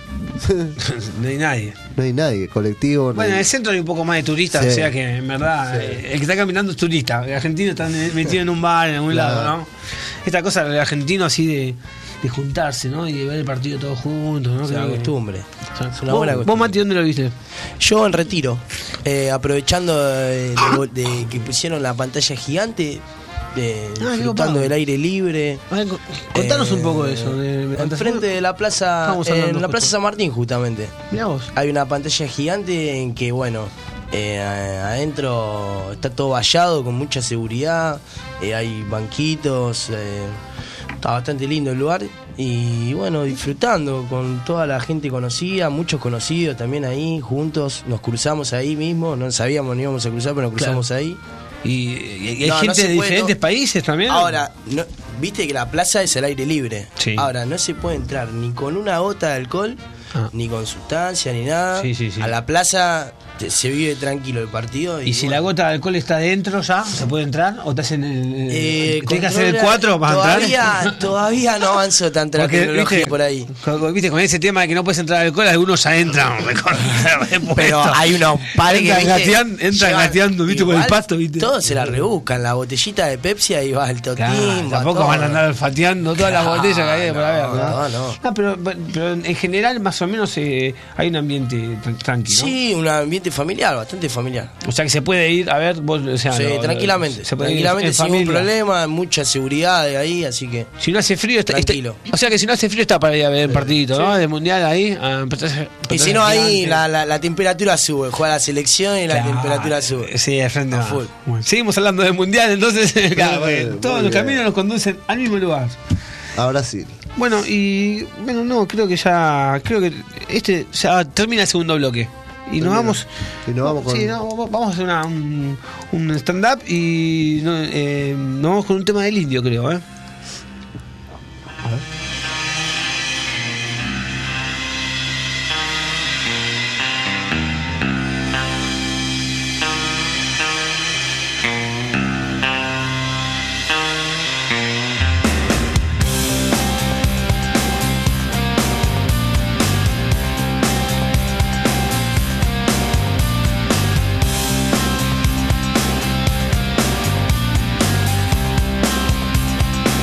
No hay nadie. No hay nadie, colectivo. no Bueno, en hay- el centro hay un poco más de turistas, Sí. o sea que en verdad eh, el que está caminando es turista. El argentino está metido en un bar en algún Claro. lado, ¿no? Esta cosa del argentino así de, de juntarse, ¿no? Y de ver el partido todos juntos, ¿no? Es una Creo que- costumbre. o sea, Es una vos, buena vos, costumbre. Mati, ¿dónde lo viste? Yo en Retiro, eh, aprovechando de, de- de que pusieron la pantalla gigante, eh, Ah, qué disfrutando copado. del aire libre. A ver, co- contanos Eh, un poco de eso. De, de- Enfrente de la plaza, Estábamos hablando en la justo. plaza San Martín justamente. Mirá vos. Hay una pantalla gigante en que, bueno, eh, adentro está todo vallado con mucha seguridad, eh, hay banquitos, eh, está bastante lindo el lugar y bueno, disfrutando con toda la gente conocida, muchos conocidos también ahí, juntos, nos cruzamos ahí mismo, no sabíamos ni íbamos a cruzar, pero nos cruzamos ahí. Y, y- y hay No, no gente se de puede, diferentes no. países también. Ahora, no, viste que la plaza es al aire libre. Sí. Ahora, no se puede entrar ni con una gota de alcohol, Ah. ni con sustancia, ni nada. Sí, sí, sí. A la plaza te- se vive tranquilo el partido. Y, Y si bueno, la gota de alcohol está dentro ya, ¿se puede entrar? ¿O estás en el. eh, ¿Tienes que hacer el controla- cuatro para todavía, entrar? Todavía no avanzó tanto la Porque, tecnología viste, por ahí. con, viste, con ese tema de que no puedes entrar alcohol, algunos ya entran. Pero hay unos pares que Entran viste, gateando, entran llevan- gateando, viste, con el igual pasto, viste. Todos se la rebuscan, la botellita de Pepsi, ahí va el totín. Claro, va tampoco todo. van a andar olfateando todas las Claro, botellas que hay por haber, ¿no? no, no. Ah, pero, pero en general, más o menos, eh, hay un ambiente tran- tranquilo. Sí, un ambiente familiar, bastante familiar. O sea que se puede ir a ver, vos, o sea, Sí, lo- tranquilamente. se puede ir tranquilamente, en sin ningún familia. problema, mucha seguridad de ahí, así que. Si no hace frío, está, Tranquilo. está- o sea que si no hace frío, está para ir a ver el partidito, ¿no? Del mundial ahí. ah, pantalla- Y si pantalla no, ahí gigante. la, la, la temperatura sube. Juega la selección y la Claro, temperatura sube. Sí, al frente A va. full. Bueno, seguimos hablando del mundial, entonces, claro, porque Muy todos los bien. caminos nos conducen al mismo lugar. A Brasil. Bueno, y bueno, no, creo que ya, creo que este ya termina el segundo bloque. Y nos Termina. vamos. Y nos vamos con- Sí, no, vamos a hacer una, un, un stand-up y no, eh, nos vamos con un tema del indio, creo, ¿eh? Thank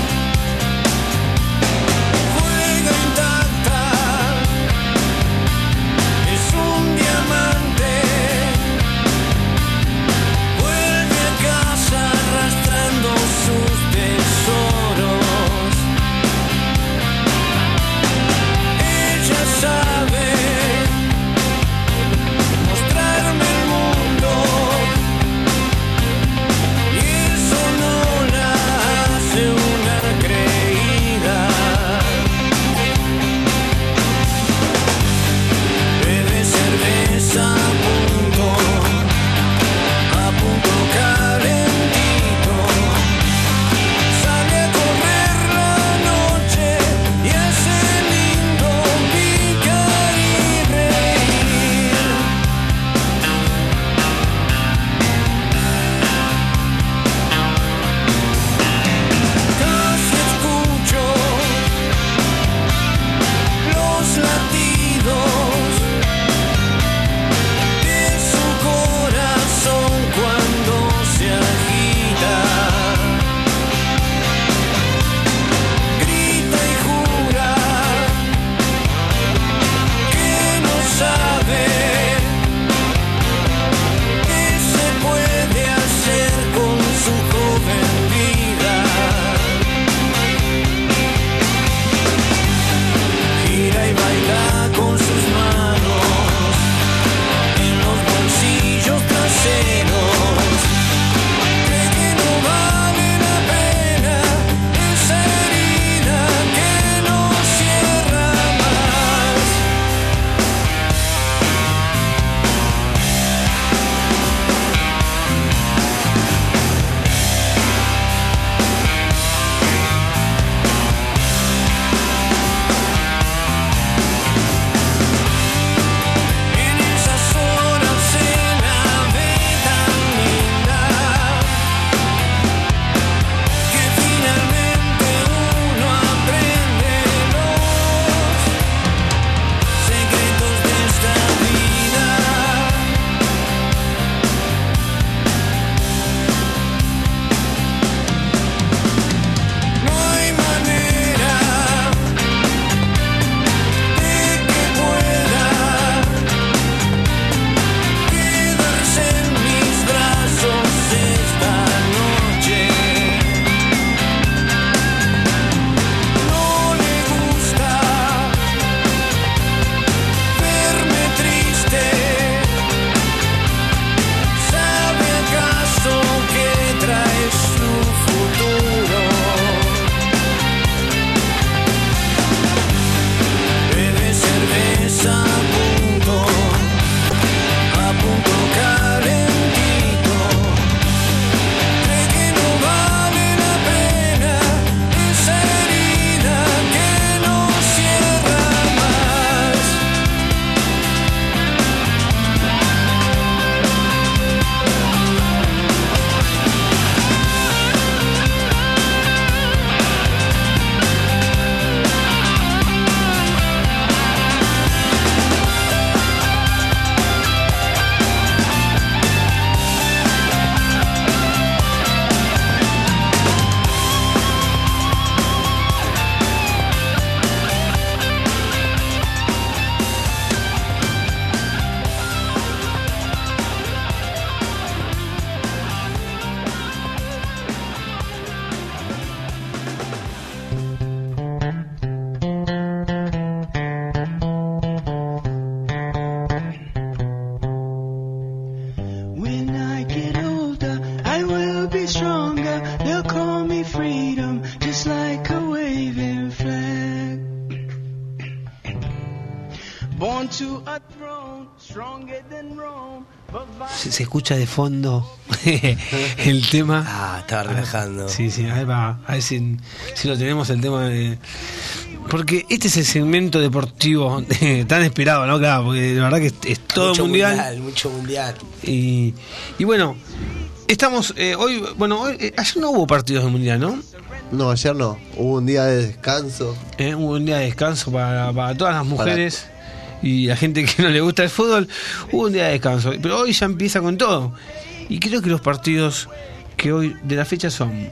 Se, se escucha de fondo el tema. Ah, estaba relajando. Sí, sí, a ver, va, a ver si, si lo tenemos el tema de... Porque este es el segmento deportivo eh, tan esperado, ¿no? Claro, porque de verdad que es, es todo mucho mundial. mundial. Mucho mundial. Y, y bueno, estamos eh, hoy, bueno, hoy, eh, ayer no hubo partidos de mundial, ¿no? No, ayer no. Hubo un día de descanso. Eh, hubo un día de descanso para, para todas las mujeres y la gente que no le gusta el fútbol. Hubo un día de descanso, pero hoy ya empieza con todo. Y creo que los partidos que hoy de la fecha son...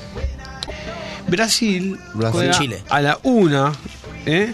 Brasil, Brasil. juega Chile. a la una, ¿eh?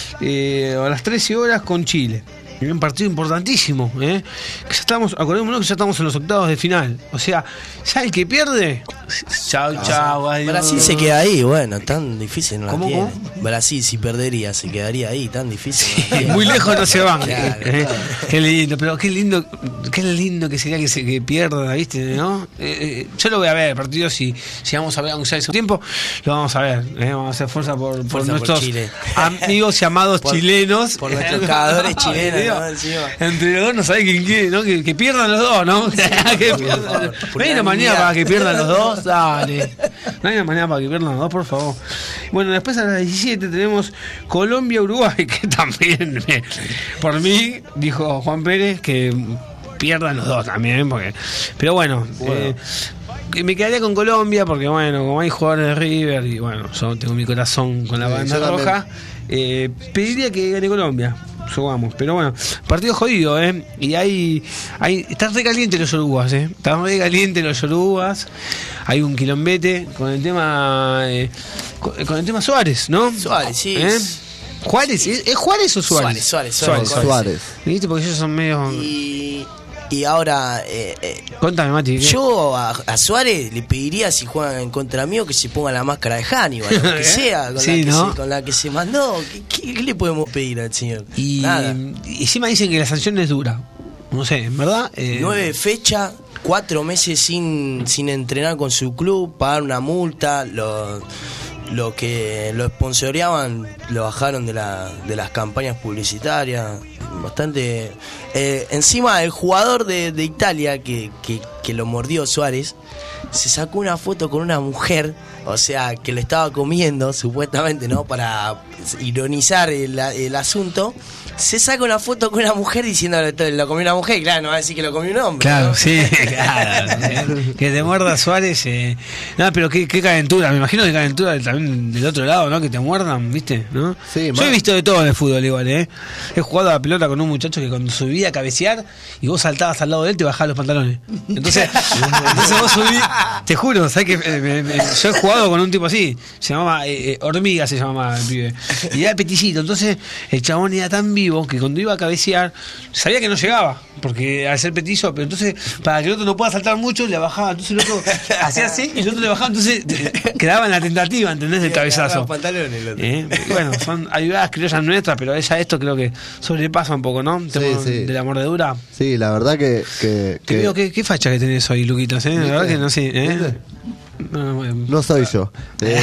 Eh, a las trece horas con Chile. Un partido importantísimo, ¿eh? Que ya estamos, acordémonos que ya estamos en los octavos de final. O sea, ya el que pierde, chau, chau, adiós. Brasil se queda ahí, bueno, tan difícil no la ¿Cómo, tiene. cómo? Brasil si perdería se quedaría ahí, tan difícil. No la tiene. Muy lejos no se van. Claro, ¿eh? claro. Qué lindo, pero qué lindo, qué lindo que sería que se que pierda, ¿viste? ¿No? Eh, eh, yo lo voy a ver, el partido, si, si vamos a ver aunque sea ese tiempo, lo vamos a ver. ¿eh? Vamos a hacer fuerza por, por Fuerza por nuestros Chile. amigos y amados Por- chilenos. por nuestros cagadores chilenos, ¿no? Encima. Entre los dos no sabe quién quiere, ¿no? Que, que pierdan los dos, ¿no? que pierdan. favor, No hay una manera para que pierdan los dos, dale. No hay una manera para que pierdan los dos, por favor. Bueno, después a las diecisiete tenemos Colombia-Uruguay, que también, me- por mí, dijo Juan Pérez, que pierdan los dos también, porque, pero bueno, eh, que me quedaría con Colombia, porque bueno, como hay jugadores de River, y bueno, yo tengo mi corazón con la Sí, banda yo también. roja, eh, pediría que gane Colombia. Subamos, pero bueno, partido jodido, ¿eh? Y hay, hay están re calientes los yorugas, ¿eh? Están re calientes los yorugas. Hay un quilombete con el tema eh, con, con el tema Suárez, ¿no? Suárez, sí. ¿Eh? Juárez, ¿es, es Juárez o Suárez? Suárez, Suárez, Suárez. Suárez. ¿Viste? Porque ellos son medio... Y, y ahora, eh, eh, Contame, Mati. ¿qué? yo a, a Suárez le pediría, si juegan en contra mío, que se ponga la máscara de Hannibal, lo que sea, con, Sí, la, que ¿no? se, con la que se mandó. ¿Qué, qué- qué le podemos pedir al señor? Y, Nada. y encima dicen que la sanción es dura. No sé, ¿en verdad? Eh, Nueve fechas, cuatro meses sin, sin entrenar con su club, pagar una multa, lo, lo que lo sponsoreaban lo bajaron de, la, de las campañas publicitarias. Bastante. Eh, encima, el jugador de, de Italia que, que, que lo mordió Suárez se sacó una foto con una mujer, o sea, que le estaba comiendo, supuestamente, ¿no? Para ironizar el, el asunto. Se saca una foto con una mujer diciendo que lo comió una mujer, y claro, no va a decir que lo comió un hombre. Claro, ¿no? sí, claro. eh, que te muerda Suárez. Eh. No, pero qué, qué calentura. Me imagino que calentura también del otro lado, ¿no? Que te muerdan, ¿viste? ¿No? Sí, Yo más. he visto de todo en el fútbol igual, ¿eh? He jugado a la pelota con un muchacho que cuando subía a cabecear y vos saltabas al lado de él, te bajabas los pantalones. Entonces, entonces vos subí, te juro, ¿sabes que eh, me- me- yo he jugado con un tipo así, se llamaba eh, eh, Hormiga, se llamaba el pibe. Y era peticito, entonces el chabón era tan vivo que cuando iba a cabecear, sabía que no llegaba, porque al ser petizo, pero entonces, para que el otro no pueda saltar mucho, le bajaba, entonces el otro hacía así y el otro le bajaba, entonces eh, quedaba en la tentativa, ¿entendés? Del cabezazo. Los pantalones, el otro. Eh, Bueno, son ayudadas criollas nuestras, pero ella esto creo que sobrepasa un poco, ¿no? El tema sí. de la mordedura. Sí, la verdad que... que, Te que digo, ¿qué, qué facha que tenés hoy, Luquitas? ¿eh? La verdad que no sé. ¿eh? ¿Viste? No, bueno. no soy yo. Eh,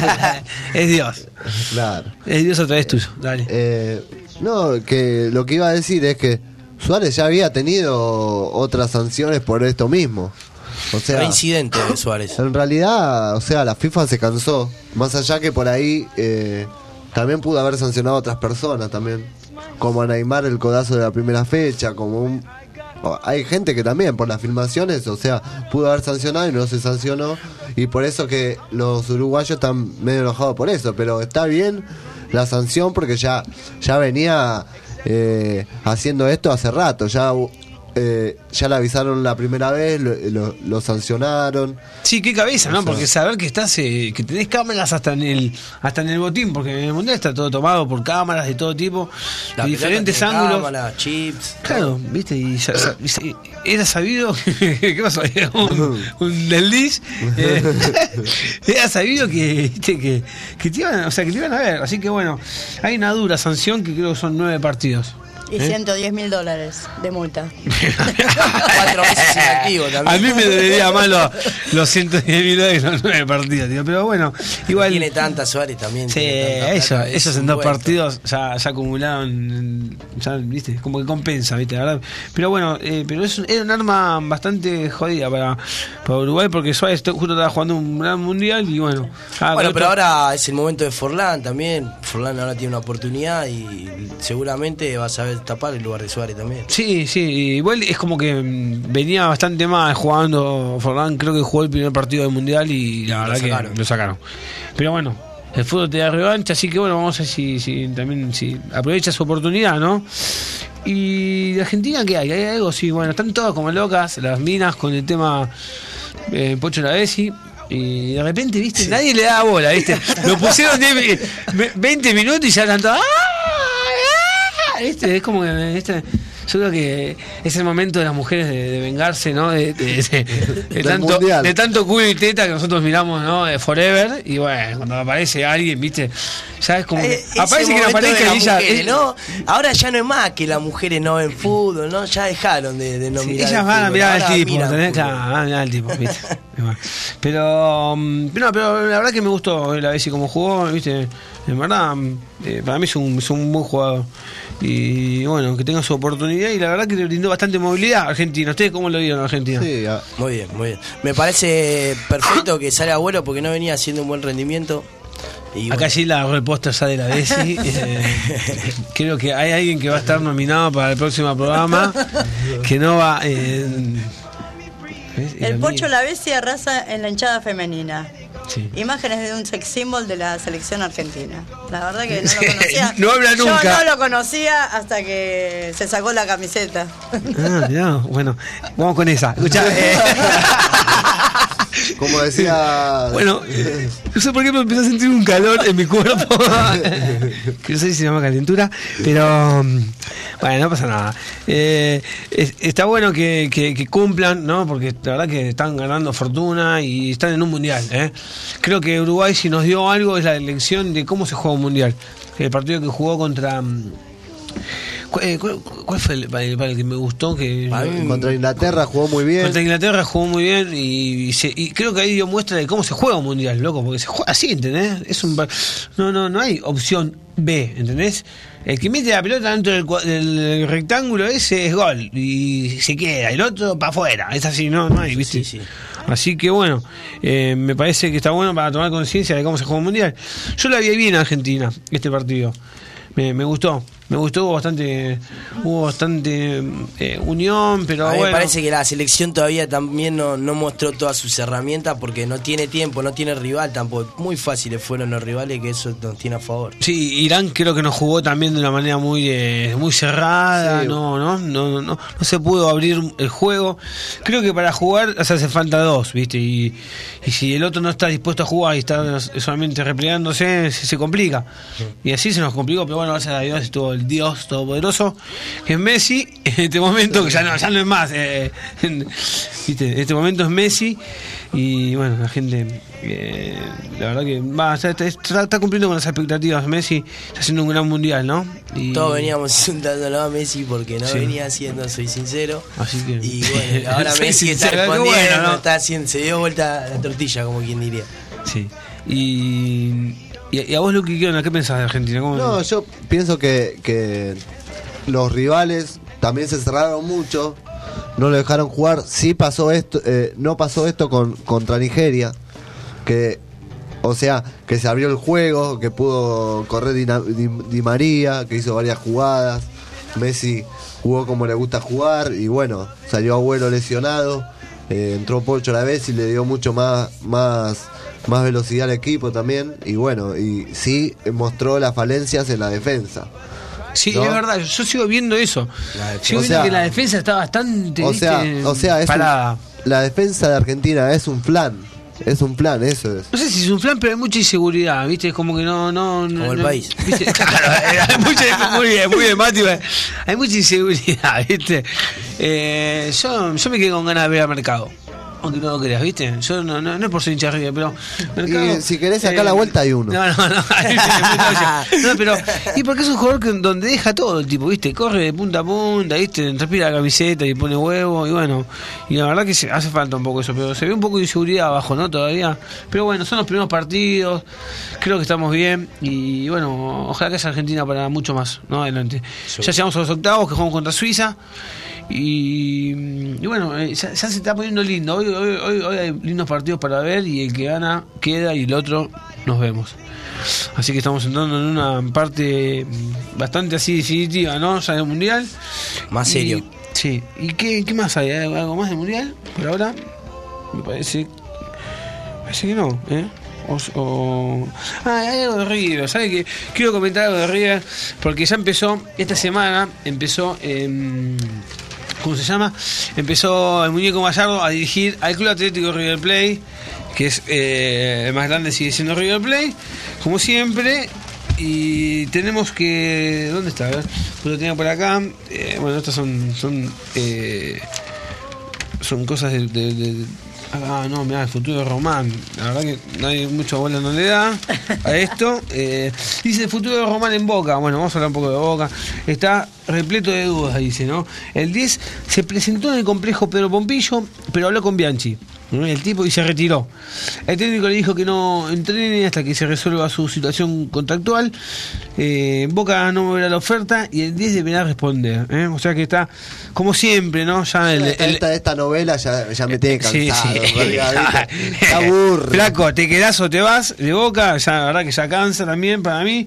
Es Dios. claro. Es Dios otra vez tuyo. Dale. Eh, no, que lo que iba a decir es que Suárez ya había tenido otras sanciones por esto mismo. O sea, Reincidente de Suárez. en realidad, o sea, la FIFA se cansó. Más allá que por ahí eh, también pudo haber sancionado a otras personas también. Como a Neymar el codazo de la primera fecha, como un... o- hay gente que también por las filmaciones, o sea, pudo haber sancionado y no se sancionó. Y por eso que los uruguayos están medio enojados por eso. Pero está bien la sanción porque ya, ya venía eh, haciendo esto hace rato. Ya... Eh, ya le avisaron la primera vez, lo, lo- lo sancionaron. Sí, qué cabeza, ¿no? O sea, Porque saber que estás, eh, que tenés cámaras hasta en el, hasta en el botín, porque en el mundial está todo tomado por cámaras de todo tipo, La de diferentes pelota tiene ángulos. cámara, chips. Claro, viste, y sa- sa- y- era sabido, ¿qué pasó? Era un, un desliz, eh, era sabido que, viste, que, que te iban, o sea, que te iban a ver, así que bueno, hay una dura sanción que creo que son nueve partidos. Y ¿Eh? ciento diez mil dólares de multa. Cuatro meses inactivo también. A mí me debería más los, los ciento diez mil dólares los nueve partidos, tío. Pero bueno, igual. Tiene tanta Suárez también. Sí, tiene eso, tanta plata, esos es en un dos vuelto. partidos ya, ya acumularon, ya, viste, como que compensa, viste, la verdad. Pero bueno, eh, pero es un, era un arma bastante jodida para, para Uruguay porque Suárez justo estaba jugando un gran mundial y bueno. Ah, Bueno, con pero esto- ahora es el momento de Forlán también. Forlán ahora tiene una oportunidad y seguramente va a saber tapar el lugar de Suárez también. Sí, sí, igual es como que mm, venía bastante mal jugando Forlán, creo que jugó el primer partido del mundial y la Lo verdad sacaron. que lo sacaron. Pero bueno, el fútbol te da revancha, así que bueno, vamos a ver si, si también si aprovecha su oportunidad, ¿no? Y de Argentina, ¿qué hay? ¿Hay algo? Sí, bueno, están todas como locas, las minas con el tema eh, Pocho Lavezzi. Y de repente, viste, nadie le da bola, viste. Lo pusieron diez mi- ve- veinte minutos y ya están todos. ¡Ah! ¡Ah! ¿Viste? Es como que. ¿viste? Yo creo que es el momento de las mujeres de, de vengarse, ¿no? De, de- de- de Del tanto, mundial. de tanto culo y teta que nosotros miramos, ¿no? De Forever. Y bueno, cuando aparece alguien, viste, ya es como. que- Eh, ese aparece que no momento de aparezca las y ella. mujeres, es- ¿no? Ahora ya no es más que las mujeres no ven fútbol, ¿no? Ya dejaron de, de no Sí, mirar. ellas el van a fútbol, mirar ahora al tipo, miran ¿entendés? fútbol. Claro, van a mirar al tipo, ¿viste? Pero, mm, no, pero la verdad que me gustó la Bessi como jugó, ¿viste? En verdad, mm, eh, para mí es un, es un buen jugador. Y bueno, que tenga su oportunidad y la verdad que le brindó bastante movilidad a Argentina. ¿Ustedes cómo lo vieron a Argentina? Sí, a- Muy bien, muy bien. Me parece perfecto que salga Agüero porque no venía haciendo un buen rendimiento. Y Acá bueno, sí la agarró el póster ya de la Bessi. eh, creo que hay alguien que va a estar nominado para el próximo programa que no va. Eh, ¿ves? El Era Pocho mío. Lavezzi arrasa en la hinchada femenina. Sí. Imágenes de un sex symbol de la selección argentina. La verdad que no lo conocía. No habla nunca. Yo no lo conocía hasta que se sacó la camiseta. Ah, mirá, bueno, vamos con esa. Escuchá, eh, como decía. bueno, no sé por qué me empezó a sentir un calor en mi cuerpo. Que no sé si se llama calentura, pero mm, bueno, no pasa nada. Eh, es- está bueno que, que- que cumplan, ¿no? Porque la verdad que están ganando fortuna y están en un mundial, ¿eh? Creo que Uruguay, si nos dio algo, es la elección de cómo se juega un mundial. El partido que jugó contra. mm, ¿Cu- eh, ¿Cuál, cuál fue el, para el- para el que me gustó? Que Para mí, Contra Inglaterra jugó muy bien. Contra Inglaterra jugó muy bien y, y se- y creo que ahí dio muestra de cómo se juega un mundial, loco, porque se juega así, ¿entendés? Es un pa- no no no hay opción B, ¿entendés? El que mete la pelota dentro del, cua- del rectángulo ese es gol y se queda, el otro para afuera, es así, no no hay, ¿viste? Sí, sí. Así que bueno, eh, me parece que está bueno para tomar conciencia de cómo se juega un mundial. Yo la vi bien a Argentina este partido. Me, me gustó, me gustó, hubo bastante, hubo bastante eh, unión, pero a mí bueno. me parece que la selección todavía también no, no mostró todas sus herramientas porque no tiene tiempo, no tiene rival tampoco. Muy fáciles fueron los rivales que eso nos tiene a favor. Sí, Irán creo que nos jugó también de una manera muy eh, muy cerrada, Sí. no, no, no, no, no, no se pudo abrir el juego. Creo que para jugar o sea, hace falta dos, ¿viste? Y, y si el otro no está dispuesto a jugar y está solamente replegándose, se, se complica. Y así se nos complicó, pero bueno, gracias a Dios estuvo el Dios Todopoderoso, que es Messi, en este momento, que ya no, ya no es más, eh, en- ¿viste? En este momento es Messi. Y bueno, la gente, eh, la verdad que va, está, está- está- está cumpliendo con las expectativas. Messi está haciendo un gran mundial, ¿no? Y, Todos veníamos insultándolo a Messi porque no Sí. venía haciendo, soy sincero. Así que. Y bueno, ahora Soy Messi está sincero, qué respondiendo, bueno, ¿no? está haciendo, se dio vuelta la tortilla, como quien diría. Sí. Y, y, y a vos, Luqui, ¿qué onda? ¿Qué pensás de Argentina? ¿Cómo- No, yo pienso que, que los rivales también se cerraron mucho, no lo dejaron jugar. Sí pasó esto, eh, no pasó esto con contra Nigeria, que, o sea, que se abrió el juego, que pudo correr Di, Di, Di María, que hizo varias jugadas. Messi jugó como le gusta jugar y bueno, salió Agüero lesionado, eh, entró Pocho Lavezzi y le dio mucho más, más, más velocidad al equipo también y bueno, y sí mostró las falencias en la defensa. Sí, ¿no? es verdad, yo sigo viendo eso. defensa. Sigo O viendo sea, que la defensa está bastante. O sea, ¿viste? o sea, es un- parada. la defensa de Argentina es un plan, es un plan, eso es. No sé si es un plan, pero hay mucha inseguridad, ¿viste? Es como que no. no, no Como el no- país. ¿viste? Claro, hay mucha, muy bien, muy bien, Mati. Hay mucha inseguridad, ¿viste? Eh, yo, yo me quedé con ganas de ver al mercado. Aunque no lo creas, ¿viste? Yo no, no, no es por ser hincha de River, pero... Mercado, y si querés sacar eh, la vuelta hay uno. No, no, no. No, pero... Y porque es un jugador que, donde deja todo el tipo, ¿viste? Corre de punta a punta, ¿viste? Respira la camiseta y pone huevo, y bueno... Y la verdad que se, hace falta un poco eso, pero se ve un poco de inseguridad abajo, ¿no? Todavía. Pero bueno, son los primeros partidos, creo que estamos bien, y bueno, ojalá que sea Argentina para mucho más, ¿no? Adelante. Sí. Ya llegamos a los octavos, que jugamos contra Suiza. Y, y bueno, eh, ya, ya se está poniendo lindo. Hoy, hoy, hoy, hoy hay lindos partidos para ver y el que gana queda y el otro nos vemos. Así que estamos entrando en una parte bastante así definitiva, ¿no? Ya del Mundial. Más serio. Y, sí. ¿Y qué, qué más hay? ¿Hay algo más del Mundial por ahora? Me parece, parece que no, ¿eh? O, o... Ah, hay algo de River. ¿Sabes qué? Quiero comentar algo de River porque ya empezó, esta semana empezó... Eh, ¿Cómo se llama? Empezó el muñeco Gallardo a dirigir al Club Atlético River Plate, que es eh, el más grande, sigue siendo River Plate, como siempre. Y tenemos que... ¿Dónde está? A ver, lo tenía por acá. Eh, bueno, estas son son eh, son cosas de, de, de ah, no, mirá, el futuro de Román. La verdad que nadie mucho bola no le da a esto. Eh, dice el futuro de Román en Boca. Bueno, vamos a hablar un poco de Boca. Está repleto de dudas, dice, ¿no? El diez se presentó en el complejo Pedro Pompillo, pero habló con Bianchi, ¿no? El tipo y se retiró. El técnico le dijo que no entrene hasta que se resuelva su situación contractual. Eh, Boca no moverá la oferta y el diez deberá responder, ¿eh? O sea que está, como siempre, ¿no? Ya el, esta, el, esta, esta novela ya, ya me tiene cansado. Sí, sí. Está aburre. Flaco, te quedás o te vas de Boca, ya la verdad que ya cansa también para mí.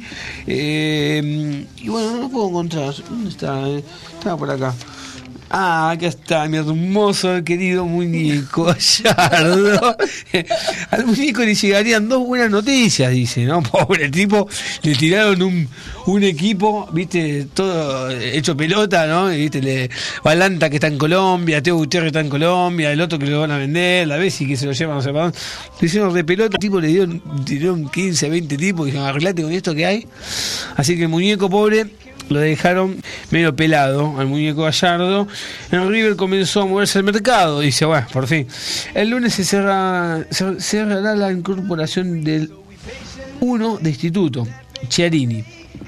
Eh, y bueno, no lo puedo encontrar. ¿Dónde está? Eh? Estaba por acá. Ah, acá está mi hermoso, querido muñeco Gallardo. Al muñeco le llegarían dos buenas noticias, dice, ¿no? Pobre tipo, le tiraron un, un equipo, viste, todo hecho pelota, ¿no? Y, viste, le, Balanta que está en Colombia, Teo Gutiérrez está en Colombia, el otro que lo van a vender, la Bessi que se lo llevan, no sé para dónde. Le hicieron de pelota, el tipo le dieron, dieron quince, veinte tipos y dijeron, arreglate con esto que hay. Así que el muñeco pobre lo dejaron medio pelado al muñeco Gallardo. En River comenzó a moverse el mercado. Dice, bueno, por fin. El lunes se, cerra, se cerrará la incorporación del uno de instituto, Chiarini.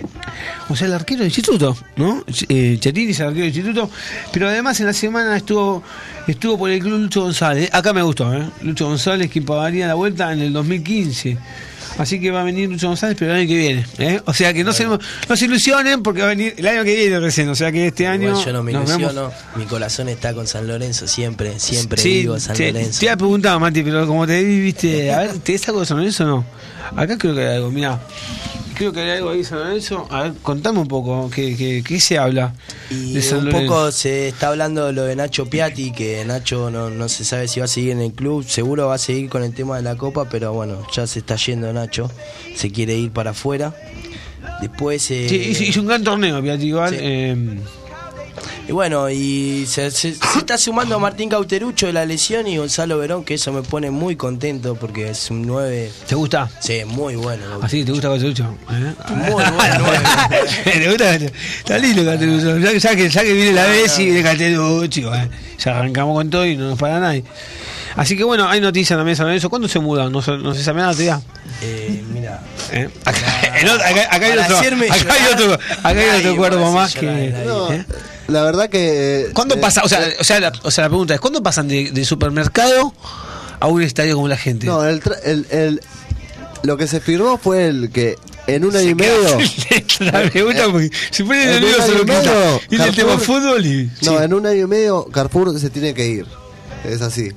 O sea, el arquero de instituto, ¿no? Eh, Chiarini es el arquero de instituto. Pero además en la semana estuvo estuvo por el club Lucho González. Acá me gustó, ¿eh? Lucho González, que pagaría la vuelta en el dos mil quince. Así que va a venir Lucho González, pero el año que viene, ¿eh? O sea que no, bueno. se, no se ilusionen porque va a venir el año que viene recién. O sea que este año. Igual yo no me ilusiono. Mi corazón está con San Lorenzo siempre, siempre sí, digo San te, Lorenzo. Te iba a preguntar, Mati, pero como te vi, viste, a ver, ¿te está con San Lorenzo o no? Acá creo que hay algo, mirá. Creo que hay algo ahí, San Lorenzo. A ver, contame un poco, ¿qué, qué, qué se habla? Y de San un Lorenzo? poco se está hablando de lo de Nacho Piatti, que Nacho no, no se sabe si va a seguir en el club. Seguro va a seguir con el tema de la Copa, pero bueno, ya se está yendo Nacho. Se quiere ir para afuera. Después... Eh, sí, hizo un gran torneo, Piatti, igual. Sí. Eh, Y bueno, y se, se, se está sumando Martín Cauterucho de la lesión y Gonzalo Verón, que eso me pone muy contento porque es un nueve. ¿Te gusta? Sí, muy bueno. ¿Así te gusta Cauterucho? ¿Eh? Muy bueno. ¿Te gusta? Está lindo Cauterucho. Ya, ya, que, ya que viene la vez y viene Cauterucho, ¿eh? Ya arrancamos con todo y no nos para nadie. Así que bueno, hay noticias en la mesa de eso. ¿Cuándo se mudan? No, no se sabe nada todavía. Eh, mira. ¿Eh? Acá, no, acá, acá, hay otro, acá hay otro, acá hay otro cuerpo más que. No, ¿eh? La verdad que. ¿Cuándo eh, pasa? O sea, o sea, la, o sea, la pregunta es: ¿cuándo pasan de, de supermercado a un estadio como la gente? No, el, el, el lo que se firmó fue el que en un año y medio. La pregunta porque si pone nervioso lo quita. Y el tema fútbol y. No, sí. En un año y medio Carrefour se tiene que ir. Es así.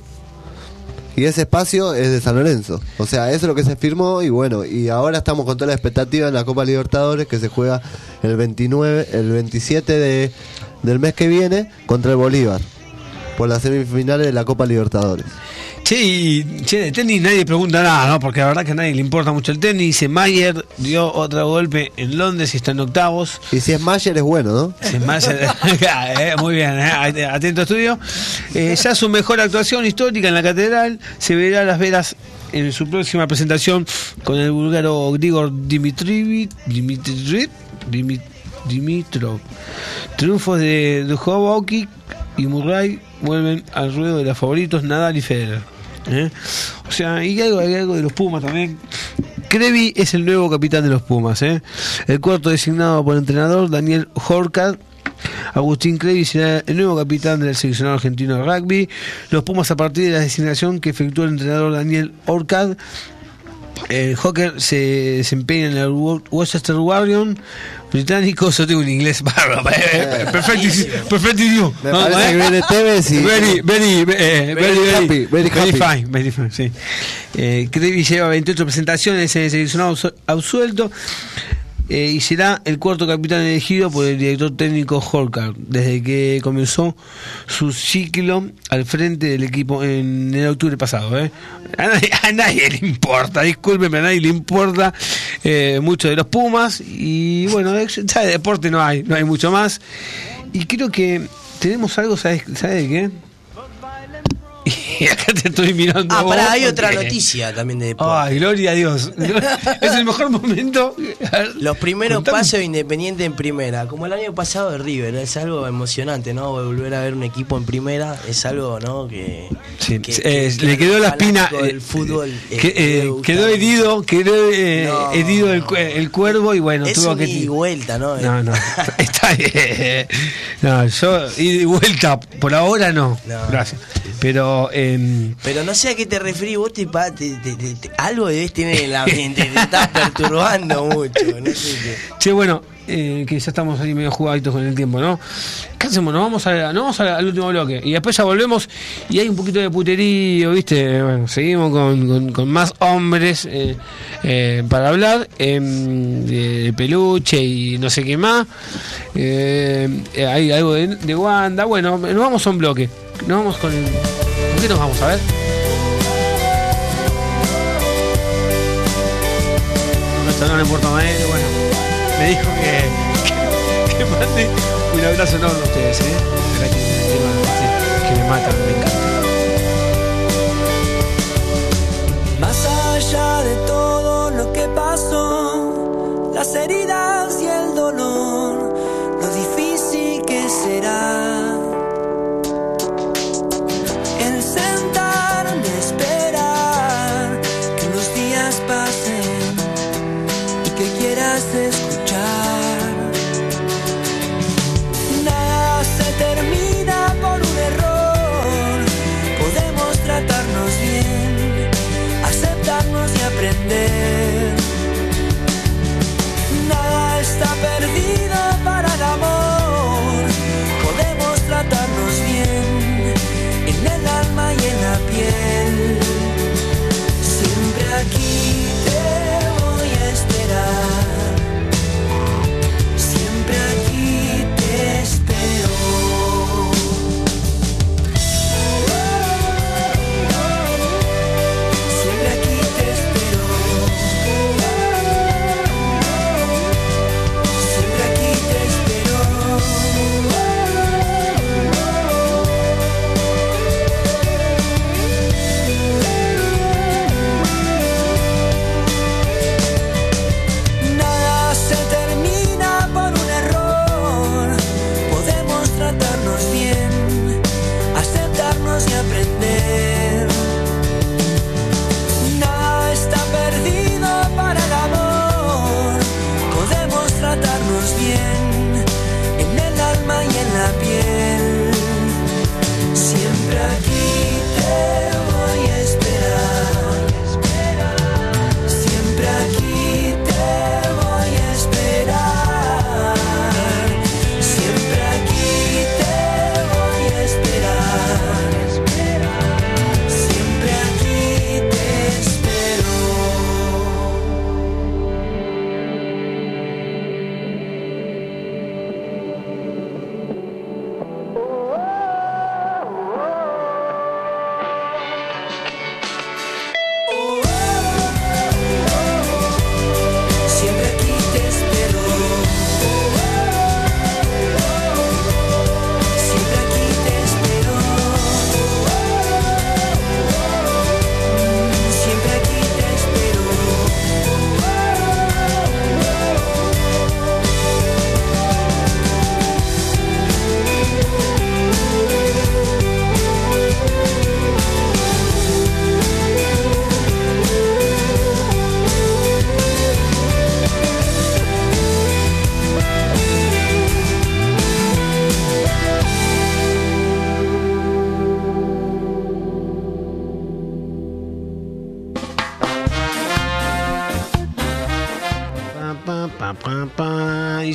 Y ese espacio es de San Lorenzo. O sea, eso es lo que se firmó y bueno, y ahora estamos con toda la expectativa en la Copa Libertadores que se juega el veintinueve, el veintisiete de, del mes que viene contra el Bolívar por las semifinales de la Copa Libertadores. Che, y, che, de tenis nadie pregunta nada, ¿no? Porque la verdad que a nadie le importa mucho el tenis. Dice Mayer dio otro golpe en Londres y está en octavos. Y si es Mayer es bueno, ¿no? Si es Mayer, eh, muy bien, eh, atento estudio. Eh, ya su mejor actuación histórica en la catedral se verá a las veras en su próxima presentación con el búlgaro Grigor Dimitrievich Dimitrievich Dimitrov. Triunfos de Djokovic y Murray vuelven al ruedo de los favoritos Nadal y Federer. ¿eh? O sea, y algo, hay algo de los Pumas también. Crevi es el nuevo capitán de los Pumas. ¿eh? El cuarto designado por el entrenador Daniel Horcat. Agustín Crevi será el nuevo capitán del seleccionado argentino de rugby. Los Pumas, a partir de la designación que efectuó el entrenador Daniel Horcat, el Hawker se desempeña en el Worcester Warriors británico. Yo tengo un inglés bárbaro, perfectísimo, perfectísimo. Me parece que viene Tevez y very, very, very, very, happy, very very happy. fine, very fine, sí. Eh, Crevi lleva veintiocho presentaciones en el seleccionado absuelto. Eh, y será el cuarto capitán elegido por el director técnico Horcat desde que comenzó su ciclo al frente del equipo en el octubre pasado. ¿eh? A, nadie, a nadie le importa, discúlpeme, a nadie le importa eh, mucho de los Pumas. Y bueno, ya de deporte no hay, no hay mucho más. Y creo que tenemos algo, ¿sabes, ¿sabes de qué? Y acá te estoy mirando. Ah, vos, pará, hay otra porque- noticia también de deporte. Ay, gloria a Dios. Es el mejor momento. Los primeros Contame. pasos de Independiente en primera, como el año pasado de River, es algo emocionante, ¿no? Volver a ver un equipo en primera es algo, ¿no? Que, Sí, que- eh, que- le que quedó al la espina. fanático del eh, fútbol eh, que, le debe eh, gustar quedó mucho. herido, quedó eh, No. herido el, cu- el cuervo y bueno, Es tuvo un que. ida y vuelta, ¿no? No, no, está bien. No, yo ida y vuelta, por ahora no. No. Gracias. Pero. Eh, Pero no sé a qué te referís, vos te, pa- te- te- te- te- algo debes tener en la mente, te estás perturbando mucho, no sé qué. Che, bueno, eh, que ya estamos ahí medio jugaditos con el tiempo, ¿no? ¿Qué hacemos? Nos vamos, a, nos vamos a- al último bloque y después ya volvemos y hay un poquito de puterío, ¿viste? Bueno, seguimos con, con, con más hombres eh, eh, para hablar eh, de peluche y no sé qué más. Eh, eh, hay algo de, de Wanda. Bueno, nos vamos a un bloque. Nos vamos con el... ¿Con qué nos vamos a ver? Esto no le importa a él, bueno, me dijo que, que, que mande un abrazo enorme a ustedes, ¿eh? Acá tienen el tema, sí, que me matan, me encanta. Más allá de todo lo que pasó, las heridas y el dolor, lo difícil que será el sentarme a esperar que los días pasen y que quieras escuchar. Nada se termina por un error, podemos tratarnos bien, aceptarnos y aprender. Nada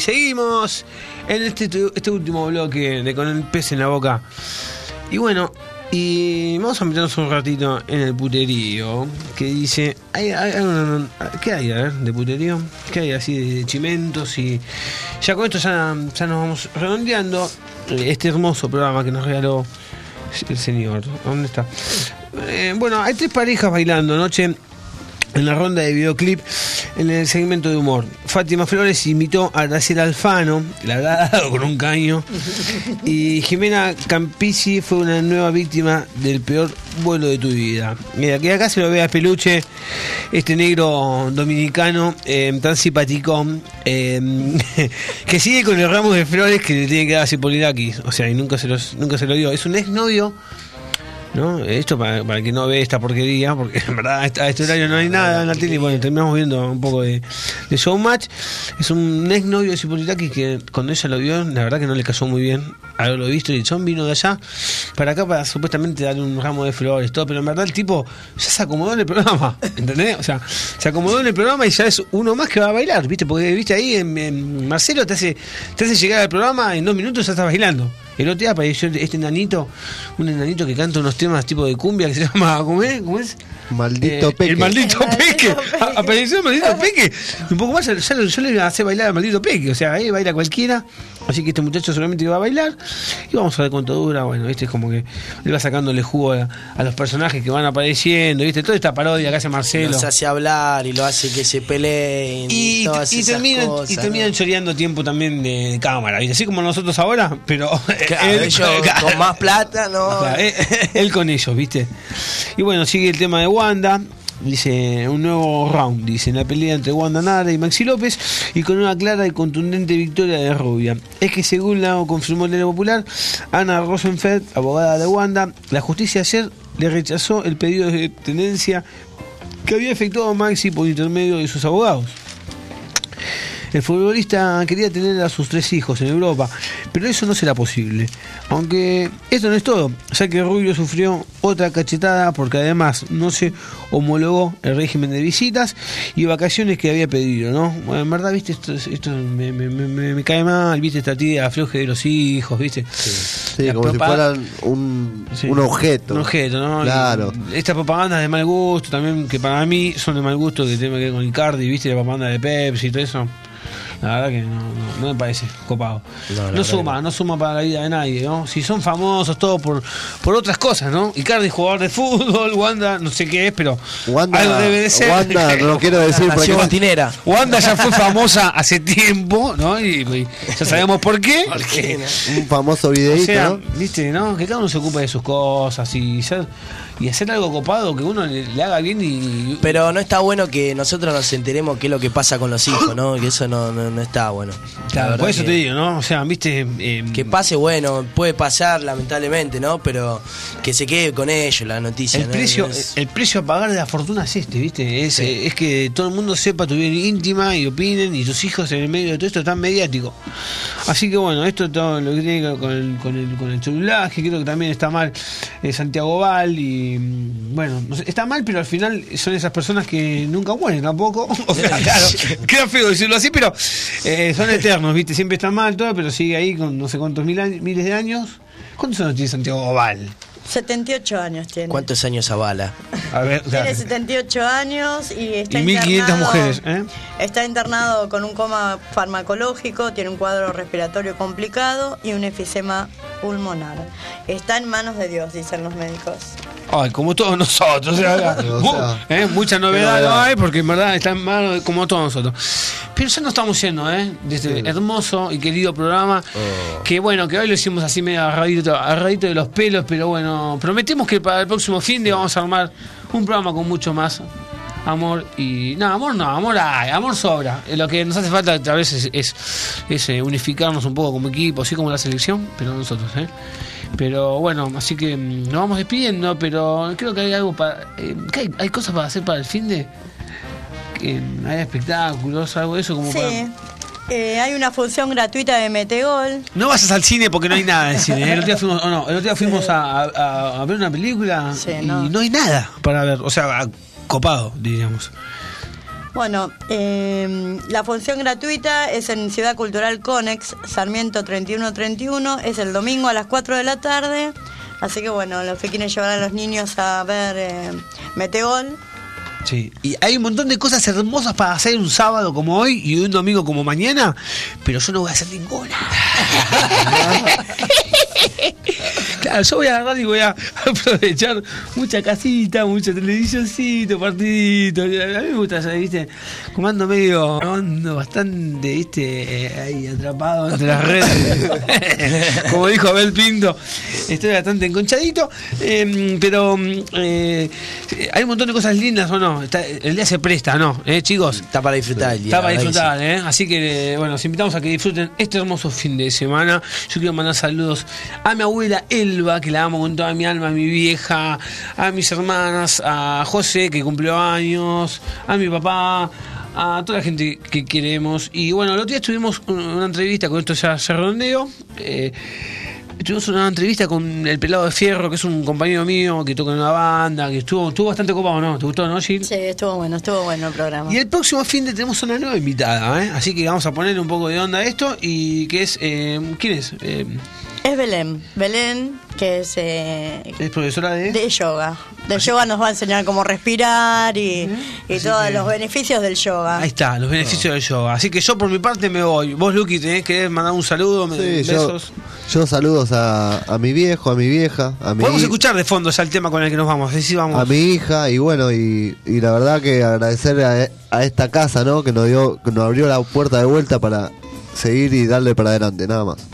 seguimos en este, este último bloque de Con el Pez en la Boca. Y bueno, y vamos a meternos un ratito en el puterío. Que dice, ¿hay, hay, hay una, ¿qué hay a ver de puterío? ¿Qué hay así de chimentos? Y ya con esto ya, ya nos vamos redondeando este hermoso programa que nos regaló el señor. ¿Dónde está? Eh, bueno, hay tres parejas bailando anoche en la ronda de videoclip en el segmento de humor. Fátima Flores imitó a Graciela Alfano, la habrá dado con un caño. Y Jimena Campisi fue una nueva víctima del peor vuelo de tu vida. Mira, que acá se lo ve a Peluche, este negro dominicano, eh, tan simpaticón, eh, que sigue con el ramo de flores que le tiene que dar a Cipolitakis. O sea, y nunca se, los, nunca se lo dio. Es un exnovio, ¿no? Esto para, para el que no ve esta porquería, porque en verdad a este horario no hay nada en la tele y bueno, terminamos viendo un poco de, de showmatch. Es un ex novio de Cipolitakis que cuando ella lo vio, la verdad que no le cayó muy bien haberlo visto, y el chon vino de allá para acá para supuestamente darle un ramo de flores, todo, pero en verdad el tipo ya se acomodó en el programa, ¿entendés? O sea, se acomodó en el programa y ya es uno más que va a bailar, ¿viste? Porque viste ahí en, en Marcelo te hace, te hace llegar al programa, en dos minutos ya estás bailando. El otro día apareció este enanito, un enanito que canta unos temas tipo de cumbia que se llama, ¿cómo es? ¿Cómo es? Maldito Eh, Peque. El maldito El Peque. maldito Peque. A- Apareció el maldito Peque. Un poco más, ya, ya yo le iba a hacer bailar al maldito Peque. O sea, ahí baila cualquiera. Así que este muchacho solamente iba a bailar. Y vamos a ver cuánto dura. Bueno, viste, es como que le va sacándole jugo a, a los personajes que van apareciendo. Viste, toda esta parodia que hace Marcelo. Los hace hablar y lo hace que se peleen. Y, Y, todas y esas terminan, cosas, y terminan ¿no? choreando tiempo también de, de cámara, ¿viste? Así como nosotros ahora, pero Claro, él, ellos con más plata, ¿no? Claro, él, él con ellos, ¿viste? Y bueno, sigue el tema de Wanda. Dice, un nuevo round, dice, en la pelea entre Wanda Nara y Maxi López, y con una clara y contundente victoria de Rubia. Es que según la confirmó el diario popular, Ana Rosenfeld, abogada de Wanda, la justicia ayer le rechazó el pedido de tenencia que había efectuado Maxi por intermedio de sus abogados. El futbolista quería tener a sus tres hijos en Europa, pero eso no será posible. Aunque esto no es todo, ya que Rubio sufrió otra cachetada porque además no se homologó el régimen de visitas y vacaciones que había pedido, ¿no? Bueno, en verdad, viste, esto, esto me, me, me, me cae mal, viste, esta tía afloje de los hijos, viste. Sí, La como si propa- fueran un, Sí, un objeto. Un objeto, ¿no? Claro. Y estas propagandas de mal gusto también, que para mí son de mal gusto, que tienen que ver con Icardi, viste, la propaganda de Pepsi y todo eso. La verdad que no, no, no me parece copado. No, la No, verdad suma, no suma para la vida de nadie, ¿no? Si son famosos, todo por, por otras cosas, ¿no? Icardi, jugador de fútbol, Wanda, no sé qué es, pero Wanda, algo debe de ser. Wanda, no lo quiero decir porque Nació Tinera. Wanda ya fue famosa hace tiempo, ¿no? Y, y ya sabemos por qué. ¿Por qué, no? un famoso O videíto, sea, ¿no? viste, ¿no? Que cada uno se ocupe de sus cosas y ser, y hacer algo copado que uno le, le haga bien y. Pero no está bueno que nosotros nos enteremos qué es lo que pasa con los hijos, ¿no? Que eso no, no, no está bueno. La Claro, verdad por eso que- te digo, ¿no? O sea, viste. eh, Que pase, bueno, puede pasar lamentablemente, ¿no? Pero que se quede con ellos la noticia. El ¿no? precio, No es- el precio a pagar de la fortuna es este, ¿viste? Es, Sí. eh, es que todo el mundo sepa tu vida íntima y opinen, y tus hijos en el medio de todo esto tan mediático. Así que bueno, esto todo lo que tiene que ver con el, con el, con el celulaje, creo que también está mal eh, Santiago Val, y mm, bueno, no sé, está mal, pero al final son esas personas que nunca mueren tampoco. O sea, claro, queda feo decirlo así, pero eh, son eternos, ¿viste? Siempre está mal todo, pero sigue ahí con no sé cuántos mil años, miles de años. ¿Cuántos años tiene Santiago Val? setenta y ocho años tiene. ¿Cuántos años avala? A ver, Tiene setenta y ocho años y está Y mil quinientas internado- mujeres, ¿eh? Está internado con un coma farmacológico, tiene un cuadro respiratorio complicado y un efisema pulmonar. Está en manos de Dios, dicen los médicos. Ay, como todos nosotros. O sea, O mu- sea, ¿eh? Mucha novedad qué no novedad. hay porque en verdad está en manos de- como todos nosotros. Pero ya nos estamos yendo, ¿eh? De este Sí. hermoso y querido programa. Que bueno, que hoy lo hicimos así medio agarradito, agarradito de los pelos, pero bueno, prometemos que para el próximo fin de vamos a armar un programa con mucho más amor y. No, amor no, amor hay, amor sobra. Eh, Lo que nos hace falta a veces es, es, es, eh, unificarnos un poco como equipo, así como la selección, pero nosotros, ¿eh? Pero bueno, así que mm, nos vamos despidiendo, pero creo que hay algo para. Eh, ¿qué hay, hay cosas para hacer para el fin de. Que, mm, hay espectáculos, algo de eso como Sí. para. Eh, hay una función gratuita de Metegol. No vayas al cine porque no hay nada de cine. ¿eh? El otro día fuimos, oh, no, el otro día fuimos a, a- a ver una película Sí, y no. no hay nada para ver. O sea, a- copado, diríamos. Bueno, eh, la función gratuita es en Ciudad Cultural Conex, Sarmiento treinta y uno treinta y uno, es el domingo a las cuatro de la tarde, así que bueno, los que quieren llevar a los niños a ver eh, Metegol. Sí, y hay un montón de cosas hermosas para hacer un sábado como hoy y un domingo como mañana, pero yo no voy a hacer ninguna. Claro, yo voy a agarrar y voy a aprovechar mucha casita, mucho televisioncito, partidito. A mí me gusta, ¿viste? Como ando medio, ando bastante, ¿viste? Eh, ahí atrapado entre las redes. Como dijo Abel Pinto, estoy bastante enconchadito. Eh, pero eh, hay un montón de cosas lindas, ¿o no? Está, el día se presta, ¿no? ¿Eh, chicos? Está para disfrutar el día. Está para disfrutar, ¿eh? Así que, bueno, los invitamos a que disfruten este hermoso fin de semana. Yo quiero mandar saludos a mi abuela Elba, que la amo con toda mi alma, a mi vieja, a mis hermanas, a José, que cumplió años, a mi papá, a toda la gente que queremos. Y bueno, el otro día tuvimos una entrevista, con esto ya se redondeo. Eh, Tuvimos una entrevista con el Pelado de Fierro, que es un compañero mío que toca en una banda, que estuvo, estuvo bastante copado, ¿no? ¿Te gustó, no, Gil? Sí, estuvo bueno, estuvo bueno el programa. Y el próximo fin de tenemos una nueva invitada, ¿eh? Así que vamos a ponerle un poco de onda a esto. Y que es, eh, ¿quién es? Eh, Es Belén, Belén, que es eh, es profesora de... de yoga. De yoga nos va a enseñar cómo respirar y, y Así todos que- los beneficios del yoga. Ahí está, los beneficios del yoga. Así que yo por mi parte me voy. Vos, Luqui, tenés que mandar un saludo, me- Sí, yo, besos. yo saludos a, a mi viejo, a mi vieja, a mi, Podemos escuchar de fondo ya el tema con el que nos vamos. Así sí vamos. a mi hija y bueno, y, y la verdad que agradecer a, a esta casa, ¿no? Que nos dio, que nos abrió la puerta de vuelta para seguir y darle para adelante, nada más.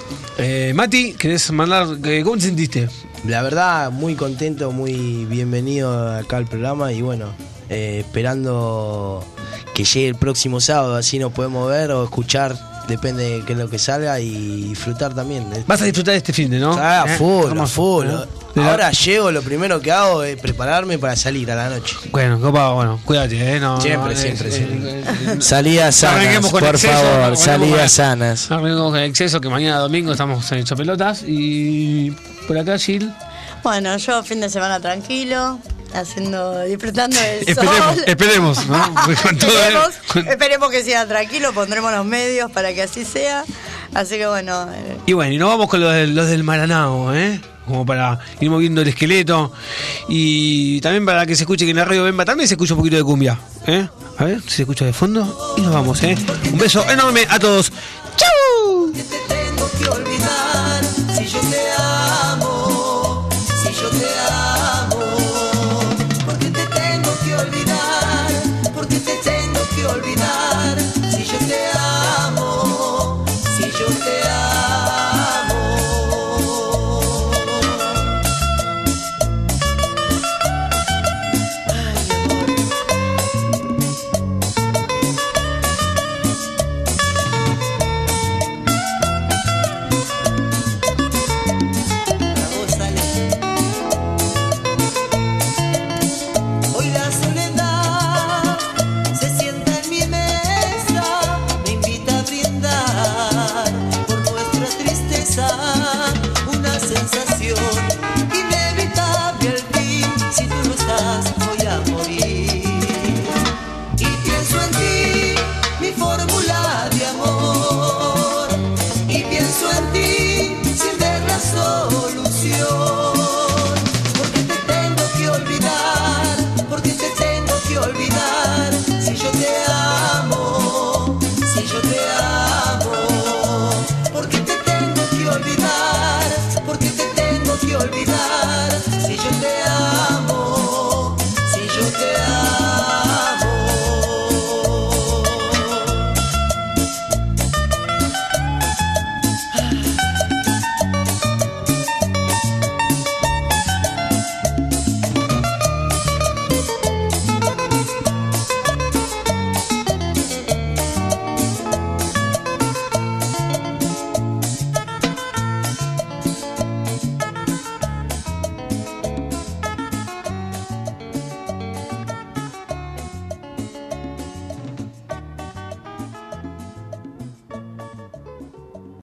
Eh, Mati, ¿querés mandar? eh, ¿Cómo te sentiste? La verdad, muy contento, muy bienvenido acá al programa y bueno, eh, esperando que llegue el próximo sábado, así nos podemos ver o escuchar, depende de qué es lo que salga y disfrutar también. Vas a disfrutar de este fin de, ¿no? Ah, ¿Eh? full, Hermoso, full. ¿eh? De la- Ahora llego, lo primero que hago es prepararme para salir a la noche. Bueno, copa, bueno, cuídate, ¿eh? No, Siempre, no, siempre, eh, siempre. eh, eh, Salidas no arranquemos sanas, con por exceso, favor, no arranquemos salidas con- sanas. No arranquemos con exceso, que mañana domingo estamos en hecho pelotas. Y por acá, Gil. Bueno, yo fin de semana tranquilo, haciendo, disfrutando del Esperemos, sol. esperemos, ¿no? Porque con todo, Esperemos, eh, con- esperemos que sea tranquilo, pondremos los medios para que así sea. Así que bueno, eh, Y bueno, y nos vamos con los del, los del Maranao, ¿eh? Como para ir moviendo el esqueleto. Y también para que se escuche que en la radio Bemba también se escucha un poquito de cumbia, ¿eh? A ver si se escucha de fondo. Y nos vamos, ¿eh? Un beso enorme a todos. ¡Chau! Que te tengo que olvidar si yo te amo, si yo te amo. Porque te tengo que olvidar, porque te tengo que olvidar si yo te amo, si yo te amo. Hoy la soledad se sienta en mi mesa, me invita a brindar por nuestra tristeza.